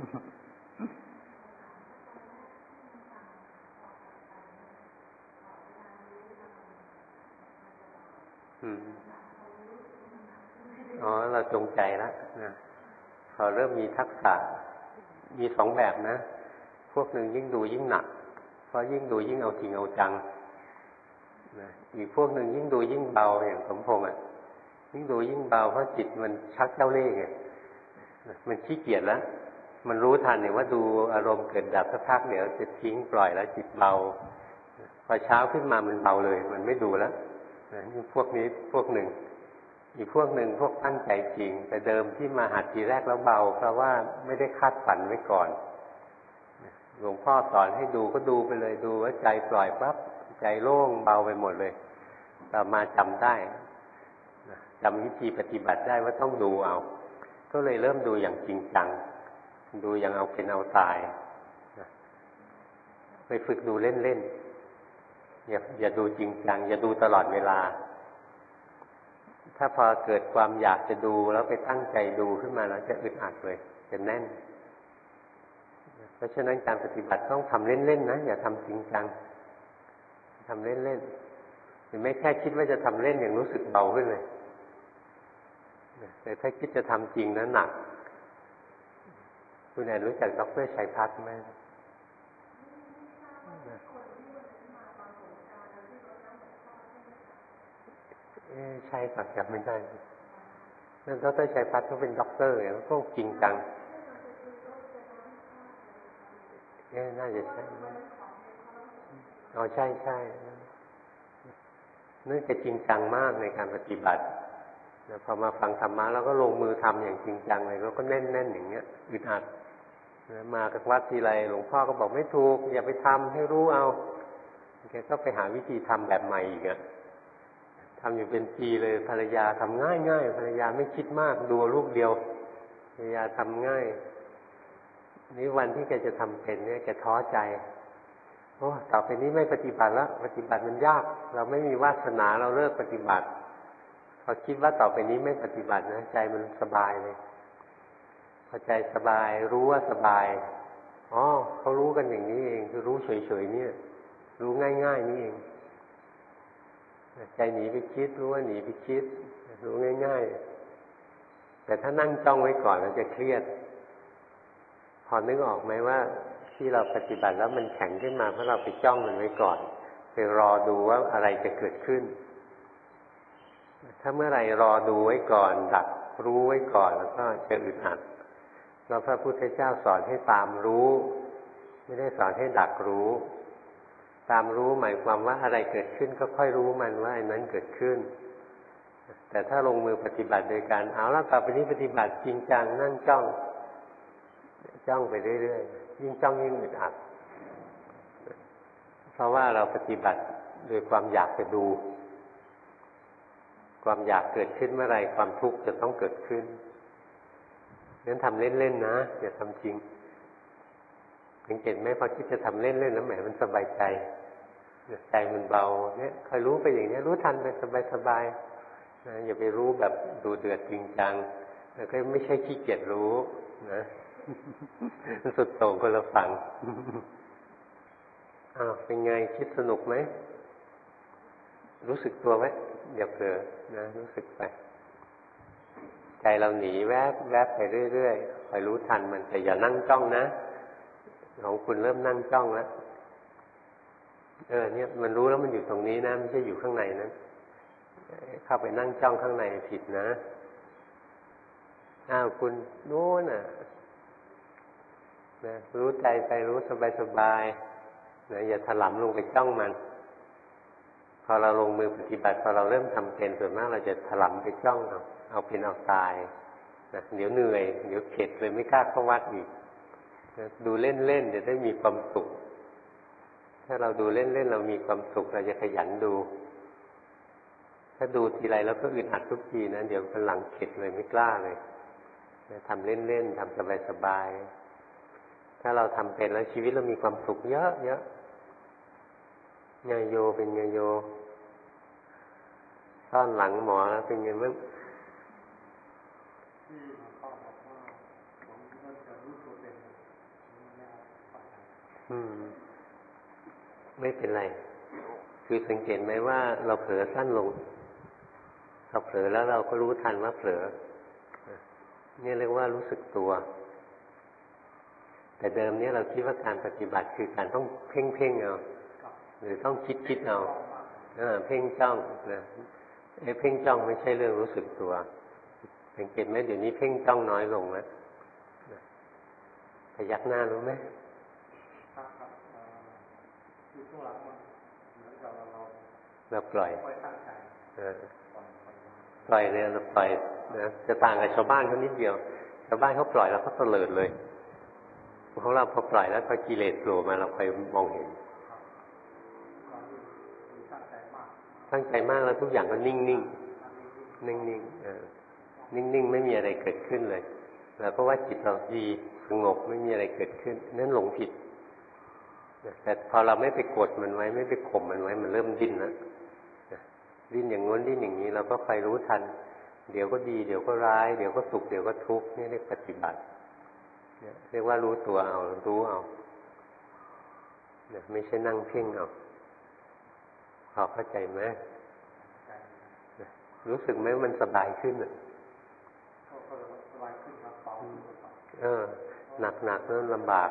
Speaker 1: อ๋อเราจงใจแล้วนะพอเริ่มมีทักษะมีสองแบบนะพวกหนึ่งยิ่งดูยิ่งหนักเพราะยิ่งดูยิ่งเอาจริงเอาจังนะอีกพวกหนึ่งยิ่งดูยิ่งเบาอย่างสมพงษ์อ่ะยิ่งดูยิ่งเบาเพราะจิตมันชักเจ้าเล่ห์ไงมันขี้เกียจแล้วมันรู้ทันเนี่ยว่าดูอารมณ์เกิดดับสักพักเดี๋ยวจะทิ้งปล่อยแล้วจิตเบาพอเช้าขึ้นมามันเบาเลยมันไม่ดูแล้วนี่พวกนี้พวกหนึ่งอีกพวกหนึ่งพวกตั้งใจจริงแต่เดิมที่มาหัดทีแรกแล้วเบาเพราะว่าไม่ได้คาดฝันไว้ก่อนหลวงพ่อสอนให้ดูก็ดูไปเลยดูว่าใจปล่อยปั๊บใจโล่งเบาไปหมดเลยต่อมาจำได้จำวิธีปฏิบัติได้ว่าต้องดูเอาก็เลยเริ่มดูอย่างจริงจังดูอย่างเอาเป็นเอาตายไปฝึกดูเล่นๆอย่าอย่าดูจริงจังอย่าดูตลอดเวลาถ้าพอเกิดความอยากจะดูแล้วไปตั้งใจดูขึ้นมาแล้วจะอึดอัดเลยจะแน่นเพราะฉะนั้นการปฏิบัติต้องทำเล่นๆนะอย่าทำจริงจังทำเล่นๆหรือไม่แค่คิดว่าจะทำเล่นอย่างรู้สึกเบาขึ้นเลยแต่ถ้าคิดจะทำจริงนั้นหนักคุณแอนรู้จักดร.ชัยพัฒน์ไหมเอ๊ะใช่ครับจำไม่ได้นั่นดร.ชัยพัฒน์เขาเป็นด็อกเตอร์เนี่ยเขาจริงจังเอ๊ะน่าจะใช่อ๋อใช่ใช่นั่นจะจริงจังมากในการปฏิบัติพอมาฟังธรรมะแล้วก็ลงมือทำอย่างจริงจังเลยแล้วก็แน่นๆอย่างเงี้ยอึดอัดมากับวัดทีไรหลวงพ่อก็บอกไม่ถูกอย่าไปทำให้รู้เอาแกก็ไปหาวิธีทำแบบใหม่อีกอะทำอยู่เป็นปีเลยภรรยาทำง่ายง่ายภรรยาไม่คิดมากดูลูกเดียวภรรยาทำง่ายนี่วันที่แกจะทำเป็นเนี่ยแกท้อใจโอ้ต่อไปนี้ไม่ปฏิบัติแล้วปฏิบัติมันยากเราไม่มีวาสนาเราเลิกปฏิบัติพอคิดว่าต่อไปนี้ไม่ปฏิบัตินะใจมันสบายเลยพอใจสบายรู้ว่าสบายอ๋อเขารู้กันอย่างนี้เองคือรู้เฉยๆเนี่ยรู้ง่ายๆนี่เองใจหนีไปคิดรู้ว่าหนีไปคิดรู้ง่ายๆแต่ถ้านั่งจ้องไว้ก่อนเราจะเครียดพอนึกออกไหมว่าที่เราปฏิบัติแล้วมันแข็งขึ้นมาเพราะเราไปจ้องมันไว้ก่อนไปรอดูว่าอะไรจะเกิดขึ้นถ้าเมื่อไหร่รอดูไว้ก่อนดักรู้ไว้ก่อนแล้วก็จะอึดอัดเราพระพุทธเจ้าสอนให้ตามรู้ไม่ได้สอนให้ดักรู้ตามรู้หมายความว่าอะไรเกิดขึ้นก็ค่อยรู้มันว่าอันนั้นเกิดขึ้นแต่ถ้าลงมือปฏิบัติโดยการเอาแล้วต่อไปนี้ปฏิบัติจริงจังนั่งจ้องจ้องไปเรื่อยๆยิ่งจ้องยิ่งอึดอัดเพราะว่าเราปฏิบัติโดยความอยากจะดูความอยากเกิดขึ้นเมื่อไรความทุกข์จะต้องเกิดขึ้นงั้นทำเล่นๆนะอย่าทำจริงสังเกตไหมพอคิดจะทำเล่นๆแล้วแหมมันสบายใจใจมันเบาเนี่ยคอยรู้ไปอย่างนี้รู้ทันไปสบายๆนะอย่าไปรู้แบบดูเดือดจริงจังแล้วก็ไม่ใช่ขี้เกียจรู้นะสุดโต่งคนละฝั่งอ้าวเป็นไงคิดสนุกไหมรู้สึกตัวไหมอย่าเผลอนะรู้สึกไปใจเราหนีแวบแวบไปเรื่อยๆคอยรู้ทันมันแต่อย่านั่งจ้องนะของคุณเริ่มนั่งจ้องแล้วเออเนี่ยมันรู้แล้วมันอยู่ตรงนี้นะไม่ใช่อยู่ข้างในนะเข้าไปนั่งจ้องข้างในผิดนะอ้าวคุณโน้นน่ะนะรู้ใจไปรู้สบายๆนะอย่าถลำลงไปจ้องมันพอเราลงมือปฏิบัติพอเราเริ่มทำเป็นส่วนมากเราจะถลำไปจ้องเอาเอาเป็นเอาตายนะเดี๋ยวเหนื่อยเดี๋ยวเข็ดเลยไม่กล้าเข้าวัดอีกนะดูเล่นๆจะได้มีความสุขถ้าเราดูเล่นๆเรามีความสุขเราจะขยันดูถ้าดูทีไรแล้วก็อึดอัดทุกทีนะเดี๋ยวพลังเข็ดเลยไม่กล้าเลยนะทำเล่นๆทำสบายๆถ้าเราทำเป็นแล้วชีวิตเรามีความสุขเยอะเยอะไงโยเป็นไงโยซ่อนหลังหมอแล้วเป็นไงบ้างอืมไม่เป็นไรคือสังเกตไหมว่าเราเผลอสั้นลงเราเผลอแล้วเราก็รู้ทันว่าเผลอนี่เรียกว่ารู้สึกตัวแต่เดิมนี้เราคิดว่าการปฏิบัติคือการต้องเพ่งเพ่งเอาหรือต้องคิดคิดเอาเออเพ่งจ้องนะไอ้เพ่งจ้องไม่ใช่เรื่องรู้สึกตัวสังเกตไหมเดี๋ยวนี้เพ่งจ้องน้อยลงนะพยักหน้ารู้ไหมครับครับคือช่วงหลังมันเหมือนกับเราเราปล่อยเออปล่อยเนี่ยเราปล่อยนะจะต่างกับชาวบ้านเขานิดเดียวชาวบ้านเขาปล่อยแล้วเขาเตลิดเลยของเราพอปล่อยแล้วพอกิเลสโผล่มาเราไปมองเห็นตั้งใจมากแล้วทุกอย่างก็นิ่งนิ่งนิ่งนิ่งเออนิ่งนิ่งไม่มีอะไรเกิดขึ้นเลยเราก็ว่าจิตเราดีสงบไม่มีอะไรเกิดขึ้นนั่นหลงผิดแต่พอเราไม่ไปกดมันไว้ไม่ไปข่มมันไว้มันเริ่มดิ้นแล้วดิ้นอย่างง้นดิ้นอย่างนี้เราก็คอยรู้ทันเดี๋ยวก็ดีเดี๋ยวก็ร้ายเดี๋ยวก็สุขเดี๋ยวก็ทุกข์นี่เรียกปฏิบัติเรียกว่ารู้ตัวเอารู้เอาไม่ใช่นั่งเพ่งเอาพอเข้าใจไหมรู้สึกไหมมันสบายขึ้นอ่ะสบายขึ้นครับเออหนักหนักนั่นลำบาก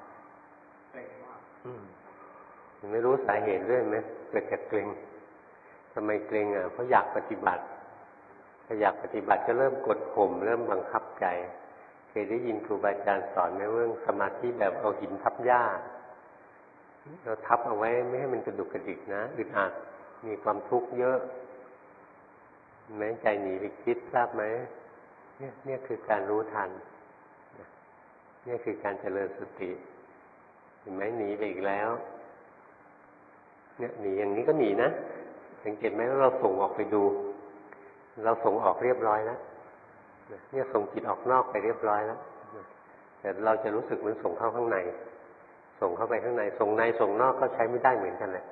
Speaker 1: ไม่รู้สาเหตุด้วยไหมเกิดจากเกร็งทำไมเกร็งอ่ะเพราะอยากปฏิบัติถ้าอยากปฏิบัติจะเริ่มกดข่มเริ่มบังคับใจเคยได้ยินครูบาอาจารย์สอนไหมเรื่องสมาธิแบบเอาหินทับหญ้าเราทับเอาไว้ไม่ให้มันกระดุกกระดิกนะอึดอัดมีความทุกข์เยอะแม้ใจหนีไปคิดทราบไหมเนี่ยเนี่ยคือการรู้ทันนี่คือการเจริญสติเห็นไหมหนีไปอีกแล้วเนี่ยหนีอย่างนี้ก็หนีนะสังเกตไหมว่าเราส่งออกไปดูเราส่งออกเรียบร้อยแล้วเนี่ยส่งจิตออกนอกไปเรียบร้อยแล้วแต่เราจะรู้สึกเหมือนส่งเข้าข้างในส่งเข้าไปข้างในส่งในส่งนอกก็ใช้ไม่ได้เหมือนกันแหละ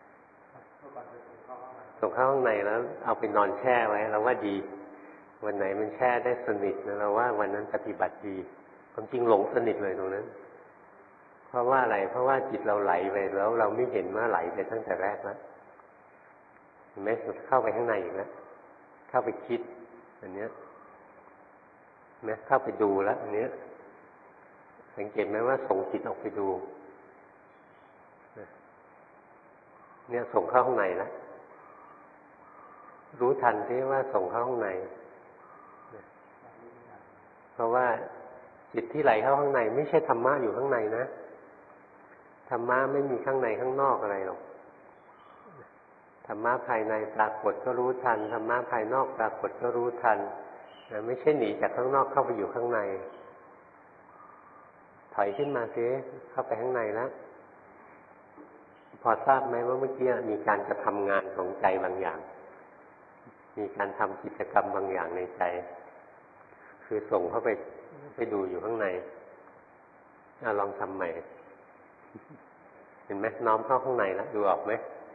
Speaker 1: ส่งเข้าข้างในแล้วเอาไปนอนแช่ไว้เราว่าดีวันไหนมันแช่ได้สนิทนะเราว่าวันนั้นปฏิบัติดีความจริงหลงสนิทเลยตรงนั้นเพราะว่าอะไรเพราะว่าจิตเราไหลไปแล้วเราไม่เห็นว่าไหลไปตั้งแต่แรกแล้วเห็นไหมเข้าไปข้างในอีกแล้วเข้าไปคิดอันเนี้ยนะเข้าไปดูแล้วอันเนี้ยสังเกตไหมว่าส่งจิตออกไปดูเนี่ยส่งเข้าข้างในแล้วรู้ทันที่ว่าส่งเข้าข้างในเพราะว่าจิตที่ไหลเข้าข้างในไม่ใช่ธรรมะอยู่ข้างในนะธรรมะไม่มีข้างในข้างนอกอะไรหรอกธรรมะภายในปรากฏก็รู้ทันธรรมะภายนอกปรากฏก็รู้ทันนะไม่ใช่หนีจากข้างนอกเข้าไปอยู่ข้างในถอยขึ้นมาซิเข้าไปข้างในแล้วพอทราบไหมว่าเมื่อกี้มีการกระทำงานของใจบางอย่างมีการทำกิจกรรมบางอย่างในใจคือส่งเข้าไปไปดูอยู่ข้างในเอาลองทำใหม่เห็นไหมน้อมเข้าข้างในแล้วดูออกไหม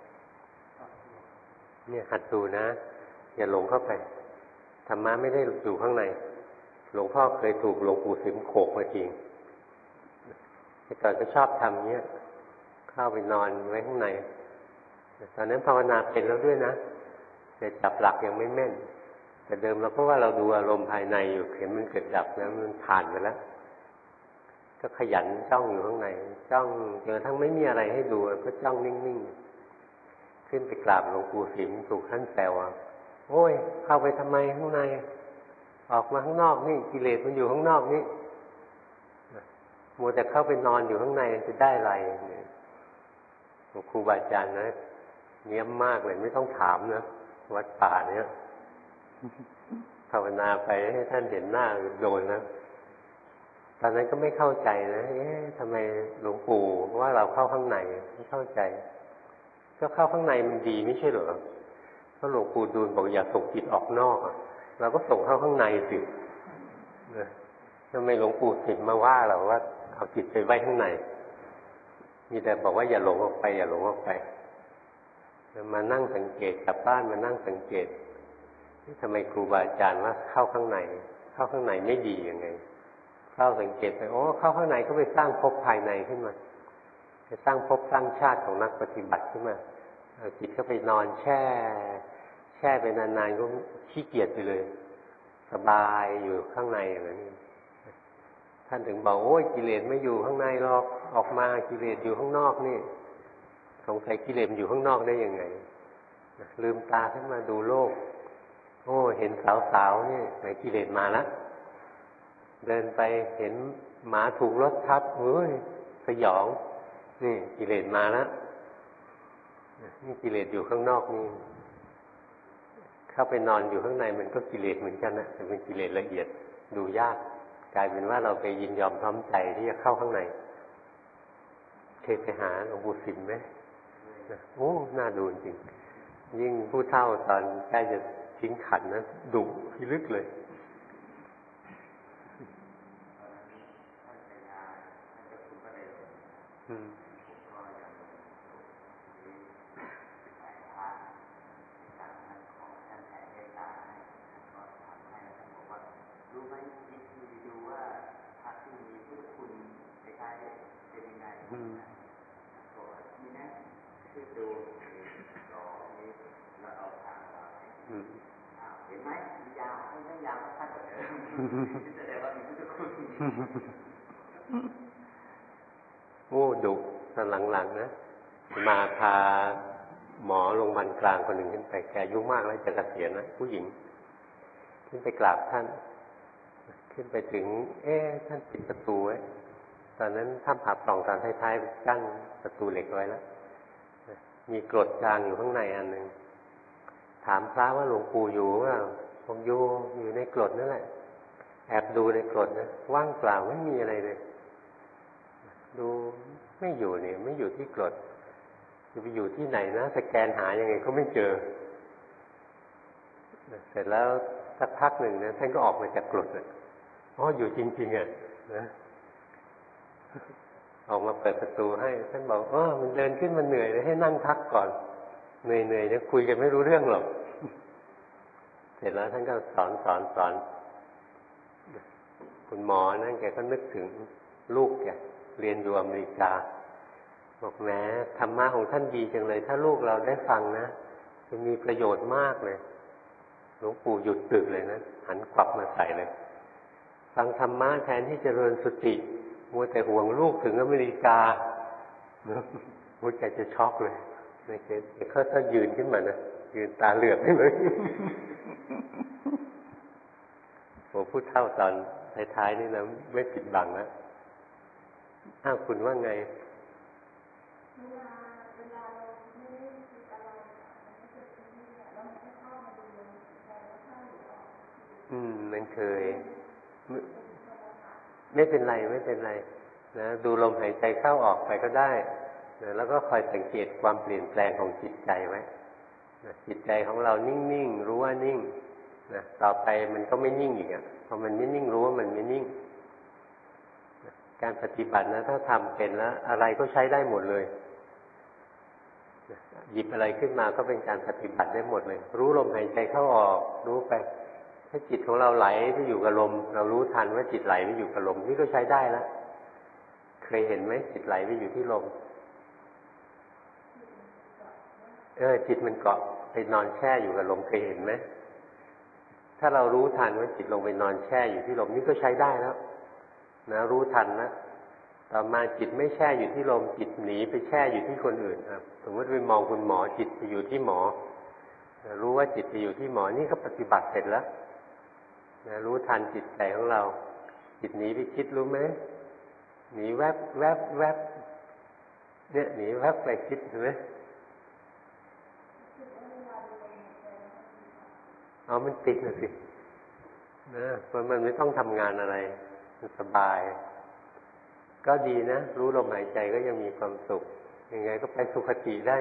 Speaker 1: เนี่ยหัดดูนะอย่าหลงเข้าไปธรรมะไม่ได้อยู่ข้างในหลวงพ่อเคยถูกหลวงปู่สิมโขกมาจริงแต่ก่อนก็ชอบทำเนี้ยเข้าไปนอนไว้ข้างในตอนนั้นภาวนาเป็นแล้วด้วยนะแต่จับหลักยังไม่แม่นแต่เดิมเราก็ว่าเราดูอารมณ์ภายในอยู่เห็นมันเกิดดับแล้วมันผ่านไปแล้วก็ขยันจ้องอยู่ข้างในจ้องจนกระทั่งไม่มีอะไรให้ดูก็จ้องนิ่งๆขึ้นไปกราบหลวงปู่สิมถูกท่านแซวว่าโอ้ยเข้าไปทำไมข้างในออกมาข้างนอกนี่กิเลสมันอยู่ข้างนอกนี่มัวแต่เข้าไปนอนอยู่ข้างในจะได้อะไรเนี่ยครูบาอาจารย์นะเนียมมากเลยไม่ต้องถามนะวัดป่าเนี้ยภาวนาไปให้ท่านเห็นหน้าโดนนะตอนนั้นก็ไม่เข้าใจนะเอ๊ะทำไมหลวงปู่ว่าเราเข้าข้างในไม่เข้าใจก็เข้าข้างในมันดีไม่ใช่เหรอเพราะหลวงปู่ดูลบอกอย่าส่งจิตออกนอกเราก็ส่งเข้าข้างในสิทำไมหลวงปู่สิมมาว่าเราว่าเอาจิตไปไว้ข้างในมีแต่บอกว่าอย่าหลงออกไปอย่าหลงออกไปมานั่งสังเกตกลับบ้านมานั่งสังเกตทำไมครูบาอาจารย์ว่าเข้าข้างในเข้าข้างในไม่ดียังไงเข้าสังเกตไปโอ้เข้าข้างในก็ไปสร้างภพภายในขึ้นมาไปสร้างภพสร้างชาติของนักปฏิบัติขึ้นมาเอาจิตเข้าไปนอนแช่แช่ไปนานๆก็ขี้เกียจไปเลยสบายอยู่ข้างในอย่างนี้ท่านถึงบอกโอ้ยกิเลสไม่อยู่ข้างในหรอกออกมากิเลสอยู่ข้างนอกนี่สงสัยกิเลสอยู่ข้างนอกได้ยังไงลืมตาขึ้นมาดูโลกโอ้เห็นสาวๆนี่ไหนกิเลสมาแล้วเดินไปเห็นหมาถูกรถทับเฮ้ยสยองนี่กิเลสมาแล้วนี่กิเลสอยู่ข้างนอกนี่เข้าไปนอนอยู่ข้างในมันก็กิเลสเหมือนกันนะแต่เป็นกิเลสละเอียดดูยากกลายเป็นว่าเราไปยินยอมพร้อมใจที่จะเข้าข้างในเคยไปหาหลวงปู่สิมไหมโอ้น่าดูจริงยิ่งผู้เฒ่าตอนใกล้จะทิ้งขันนะดุพิลึกเลยอืม
Speaker 2: รู้ไหมคิดดูว่าพระที่มีพุทธคุณในกายเป็นยังไงนี่นะคือดูรอนี้แล้วเอาทางมาเห็นไหมมียาไม่ใช่ยาก็ขั้นกว่าเดิมแสดงว่ามีพุทธคุณ
Speaker 1: โอ้ดุตอนหลังๆนะมาพาหมอโรงพยาบาลกลางคนหนึ่งขึ้นไปแกอายุมากแล้วจะเกษียณนะผู้หญิงขึ้นไปกราบท่านขึ้นไปถึงเอ๊ะท่านปิดประตูไว้ตอนนั้นถ้ำผาปล่องตอนท้ายๆกั้นประตูเหล็กไว้แล้วมีกรดจางอยู่ข้างในอันหนึ่งถามพระว่าหลวงปู่อยู่ว่าผมอยู่อยู่ในกรดนั่นแหละแอบดูในกรดนะว่างเปล่าไม่มีอะไรเลยดูไม่อยู่เนี่ยไม่อยู่ที่กรดจะไปอยู่ที่ไหนนะสแกนหายังไงก็ไม่เจอเสร็จแล้วสักพักหนึ่งนะท่านก็ออกมาจากกรดเลยอ๋ออยู่จริงๆอ่ะนะออกมาเปิดประตูให้ท่านบอกเออมันเดินขึ้นมันเหนื่อยเลยให้นั่งพักก่อนเหนื่อยๆเนี่ยคุยกันไม่รู้เรื่องหรอกเสร็จแล้วท่านก็สอนสอนสอนคุณหมอนั่นแกก็นึกถึงลูกแกเรียนอยู่อเมริกาบอกแหมธรรมะของท่านดีจังเลยถ้าลูกเราได้ฟังนะจะมีประโยชน์มากเลยหลวงปู่หยุดตึกเลยนะหันกลับมาใส่เลยฟังธรรมะแทนที่จะเริญสติมัวแต่ห่วงลูกถึงอเมริกาหัวใจจะช็อกเลยในเคสเขาถ้ายืนขึ้นมานะยืนตาเหลือกให้เลยผมพูดเท่าตอนท้ายๆนี่นะไม่ปิดบังนะถ้าคุณว่าไงอืมมันเคยไม่เป็นไรไม่เป็นไรนะดูลมหายใจเข้าออกไปก็ได้นะแล้วก็คอยสังเกตความเปลี่ยนแปลงของจิตใจไว้นะจิตใจของเรานิ่งๆรู้ว่านิ่งนะต่อไปมันก็ไม่นิ่งอีกอ่ะพอมันไม่นิ่งรู้ว่ามันไม่นิ่งนะการปฏิบัตินะถ้าทำเป็นแล้วอะไรก็ใช้ได้หมดเลยนะหยิบอะไรขึ้นมาก็เป็นการปฏิบัติได้หมดเลยรู้ลมหายใจเข้าออกรู้ไปถ้าจิตของเราไหลไปอยู่กับลมเรารู้ทันว่าจิตไหลไปอยู่กับลมนี่ก็ใช้ได้แล้วเคยเห็นไหมจิตไหลไปอยู่ที่ลมเออจิตมันเกาะไปนอนแช่อยู่กับลมเคยเห็นไหมถ้าเรารู้ทันว่าจิตลงไปนอนแช่อยู่ที่ลมนี่ก็ใช้ได้แล้วนะรู้ทันนะต่อมาจิตไม่แช่อยู่ที่ลมจิตหนีไปแช่อยู่ที่คนอื่นครับสมมติไปมองคุณหมอจิตไปอยู่ที่หมอรู้ว่าจิตไปอยู่ที่หมอนี่ก็ปฏิบัติเสร็จแล้วนะรู้ทันจิตใจของเราจิตหนีไปคิดรู้ไหมหนีแวบแวบแวบเนี่ยหนีแวบไปคิดเห็นไหมเอามันติดนะสินะมันมันไม่ต้องทำงานอะไรมันสบายก็ดีนะรู้ลมหายใจก็ยังมีความสุขยังไงก็ไปสุคติได้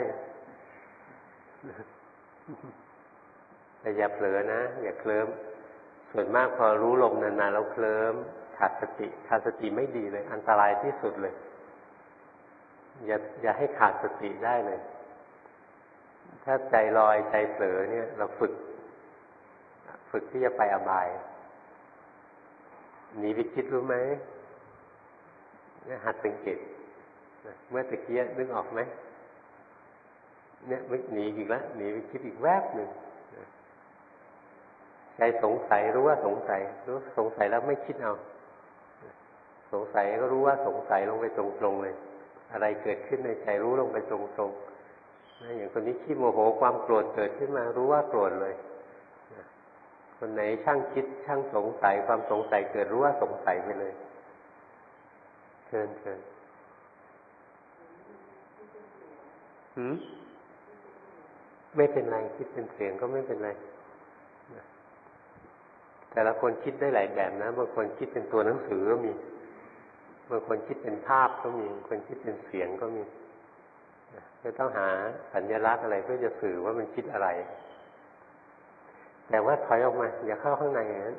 Speaker 1: แต่อย่าเผลอนะอย่าเคลิ้มส่วนมากพอรู้ลมนานๆแล้วเคลิ้มขาดสติขาดสติไม่ดีเลยอันตรายที่สุดเลยอย่าอย่าให้ขาดสติได้เลยถ้าใจลอยใจเผลอเนี่ยเราฝึกฝึกที่จะไปอบายหนีไปคิดรู้ไหมเนี่ยหัดสังเกตเมื่อตะกี้นึกออกไหมเนี่ยไม่หนีอีกแล้วหนีไปคิดอีกแวบหนึ่งใจสงสัยรู้ว่าสงสัยรู้สงสัยแล้วไม่คิดเอาสงสัยก็รู้ว่าสงสัยลงไปตรงๆเลยอะไรเกิดขึ้นในใจรู้ลงไปตรงๆนะอย่างคนนี้ขี้โมโหความโกรธเกิดขึ้นมารู้ว่าโกรธเลยคนไหนช่างคิดช่างสงสัยความสงสัยเกิดรู้ว่าสงสัยไปเลยเชิญเชิญหืมไม่เป็นไรคิดเป็นเสียงก็ไม่เป็นไรแต่ละคนคิดได้หลายแบบนะบางคนคิดเป็นตัวหนังสือก็มีบางคนคิดเป็นภาพก็มีบางคนคิดเป็นเสียงก็มีจะต้องหาสัญลักษณ์อะไรเพื่อจะสื่อว่ามันคิดอะไรแต่ว่าถอยออกมาอย่าเข้าข้างในอย่างนั้น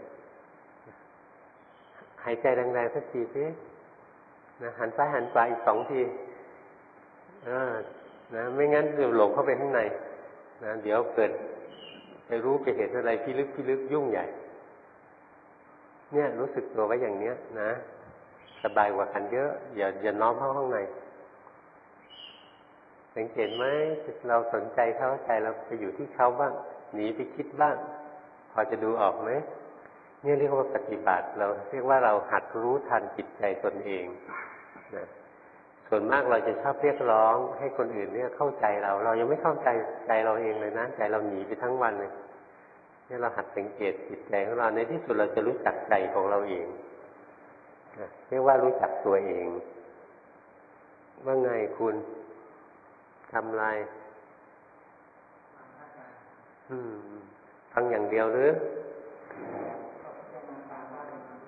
Speaker 1: หายใจแรงๆสักทีสินะหันซ้ายหันขวาอีกสองทีนะไม่งั้นเดี๋ยวหลงเข้าไปข้างในนะเดี๋ยวเกิดไปรู้ไปเห็นอะไรพิลึกพิลึกยุ่งใหญ่เนี่ยรู้สึกตัวไว้อย่างเนี้ยนะสบายกว่ากันเยอะอย่าอย่าน้อมเข้าข้างในสังเกตไหมเราสนใจเขาใจเราไปอยู่ที่เขาบ้างหนีไปคิดบ้างพอจะดูออกไหมนี่เรียกว่าปฏิบัติเราเรียกว่าเราหัดรู้ทันจิตใจตนเองนะส่วนมากเราจะชอบเรียกร้องให้คนอื่นเนี่ยเข้าใจเราเรายังไม่เข้าใจใจเราเองเลยนะใจเราหนีไปทั้งวันเลยนี่เราหัดสังเกตจิตใจของเราในที่สุดเราจะรู้จักใจของเราเองนะเรียกว่ารู้จักตัวเองว่าไงคุณทำอะไรอืมฟังอย่างเดียวหรือ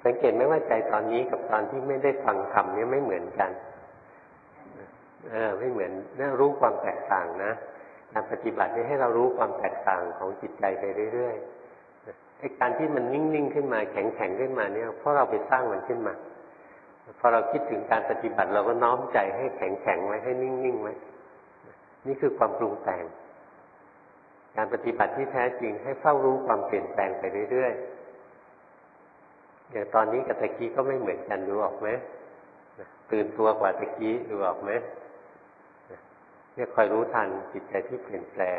Speaker 1: สังเกตไหมว่าใจตอนนี้กับตอนที่ไม่ได้ฟังธรรมนี่ไม่เหมือนกันเออไม่เหมือนน่ารู้ความแตกต่างนะการปฏิบัตินี่ให้เรารู้ความแตกต่างของจิตใจไปเรื่อยๆไอ้การที่มันนิ่งๆขึ้นมาแข็งๆขึ้นมาเนี่ยเพราะเราไปสร้างมันขึ้นมาพอเราคิดถึงการปฏิบัติเราก็น้อมใจให้แข็งๆไว้ให้นิ่งๆไว้นี่คือความปรุงแต่งการปฏิบัติที่แท้จริงให้เฝ้ารู้ความเปลี่ยนแปลงไปเรื่อยๆอย่างตอนนี้กับตะกี้ก็ไม่เหมือนกันดูออกไหมตื่นตัวกว่าตะกี้ดูออกไหมเนี่ยคอยรู้ทันจิตใจที่เปลี่ยนแปลง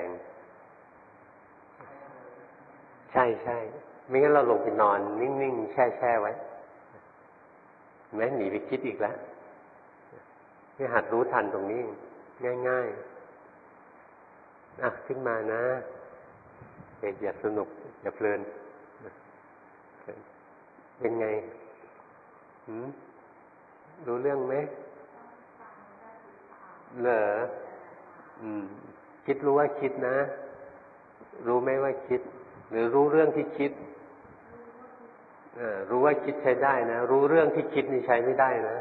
Speaker 1: ใช่ใช่ไม่งั้นเราลงไปนอนนิ่งๆแช่แช่ไว้แม้หนีไปคิดอีกแล้วนี่หัดรู้ทันตรงนี้ง่ายๆอ่ะขึ้นมานะเด็กอย่าสนุกอย่าเพลินเป็นไงหืมรู้เรื่องไหมเหรออืมคิดรู้ว่าคิดนะรู้ไหมว่าคิดหรือรู้เรื่องที่คิดเออรู้ว่าคิดใช้ได้นะรู้เรื่องที่คิดนี่ใช้ไม่ได้นะ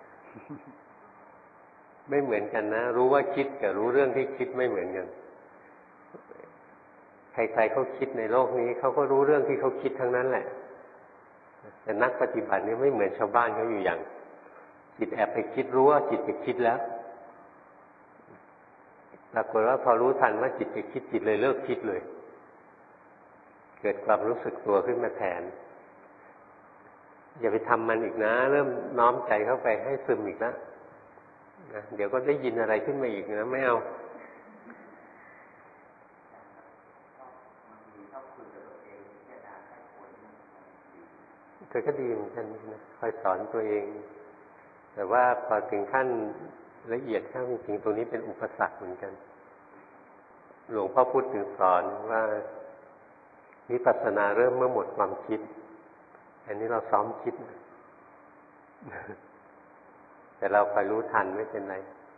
Speaker 1: ไม่เหมือนกันนะรู้ว่าคิดกับรู้เรื่องที่คิดไม่เหมือนกันใครๆเขาคิดในโลกนี้เขาก็รู้เรื่องที่เขาคิดทั้งนั้นแหละแต่นักปฏิบัตินี่ไม่เหมือนชาวบ้านเขาอยู่อย่างจิตแอบไปคิดรู้ว่าจิตไปคิดแล้วปรากฏว่าพอรู้ทันว่าจิตไปคิดจิตเลยเลิกคิดเลยเกิดความรู้สึกตัวขึ้นมาแทนอย่าไปทำมันอีกนะเริ่มน้อมใจเข้าไปให้ซึมอีกนะนะเดี๋ยวก็ได้ยินอะไรขึ้นมาอีกนะไม่เอาเธอก็ดีเหมือนกันนะคอยสอนตัวเองแต่ว่าพอถึงขั้นละเอียดเข้าจริงๆตรงนี้เป็นอุปสรรคเหมือนกันหลวงพ่อพูดถึงสอนว่าวิปัสสนาเริ่มเมื่อหมดความคิดอันนี้เราซ้อมคิดแต่เราคอยรู้ทันไม่เป็นไร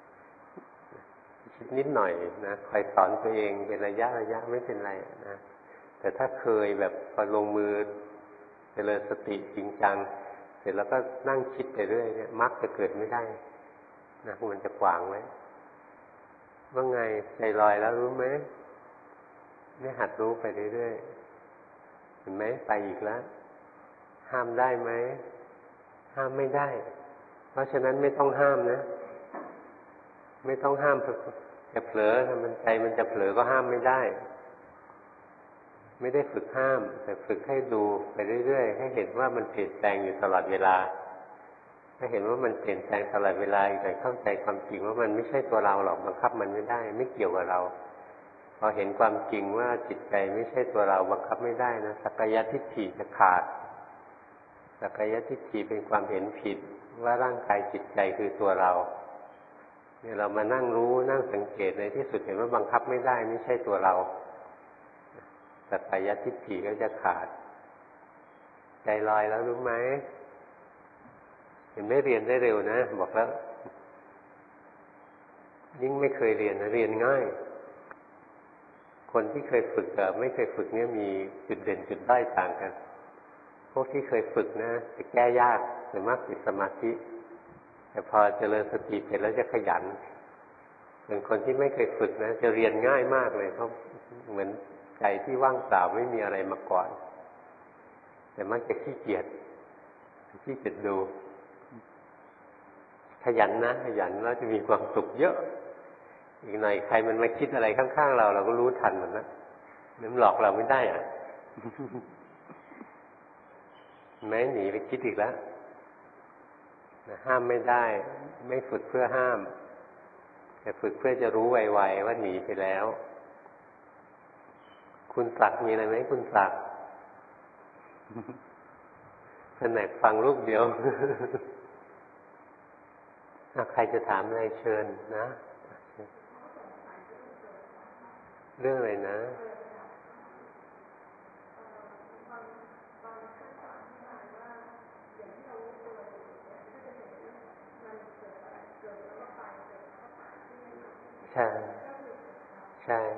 Speaker 1: คิดนิดหน่อยนะคอยสอนตัวเองเป็นระยะระยะไม่เป็นไรนะแต่ถ้าเคยแบบพอลงมือเจริญสติจริงจังเสร็จแล้วก็นั่งคิดไปเรื่อยเนี่ยมรรคจะเกิดไม่ได้นะมันจะขวางไว้ว่าไงใจลอยแล้วรู้ไหมนี่หัดรู้ไปเรื่อยๆเห็นไหมไปอีกแล้วห้ามได้ไหมห้ามไม่ได้เพราะฉะนั้นไม่ต้องห้ามนะไม่ต้องห้ามจะเผลอถ้ามันใจมันจะเผลอก็ห้ามไม่ได้ไม่ได้ฝึกห้ามแต่ฝึกให้ดูไปเรื่อยๆให้เห็นว่ามันเปลี่ยนแปลงอยู่ตลอดเวลาถ้าเห็นว่ามันเปลี่ยนแปลงตลอดเวลาอีกหน่อยเข้าใจความจริงว่ามันไม่ใช่ตัวเราหรอกบังคับมันไม่ได้ไม่เกี่ยวกับเราพอเห็นความจริงว่าจิตใจไม่ใช่ตัวเราบังคับไม่ได้นะสักกายทิฏฐิจะขาดสักกายทิฏฐิเป็นความเห็นผิดว่าร่างกายจิตใจคือตัวเราเนี่ยเรามานั่งรู้นั่งสังเกตในที่สุดเห็นว่าบังคับไม่ได้ไม่ใช่ตัวเราสักกายทิฏฐิก็จะขาดใจลอยแล้วรู้ไหมเห็นไม่เรียนได้เร็วนะบอกแล้วยิ่งไม่เคยเรียนนะเรียนง่ายคนที่เคยฝึกกับไม่เคยฝึกเนี่ยมีจุดเด่นจุดด้อยต่างกันพวกที่เคยฝึกนะจะแก้ยากหรือมากติดสมาธิแต่พอเจริญสติเสร็จแล้วจะขยันส่วนคนที่ไม่เคยฝึกนะจะเรียนง่ายมากเลยเพราะเหมือนใจที่ว่างเปล่าไม่มีอะไรมาก่อนแต่มักจะขี้เกียจขี้เกียจดูขยันนะขยันแล้วจะมีความสุขเยอะอีกหน่อยใครมันมาคิดอะไรข้างๆเราเราก็รู้ทันมันนะมันหลอกเราไม่ได้อ่ะแม้หนีไปคิดอีกแล้วห้ามไม่ได้ไม่ฝึกเพื่อห้ามแต่ฝึกเพื่อจะรู้ไวๆว่าหนีไปแล้วคุณศักดิ์มีอะไรไหมคุณศักดิ์แผนกฟังรูปเดียวใครจะถามอะไรเชิญนะเรื่องอะไรนะใช่ใช่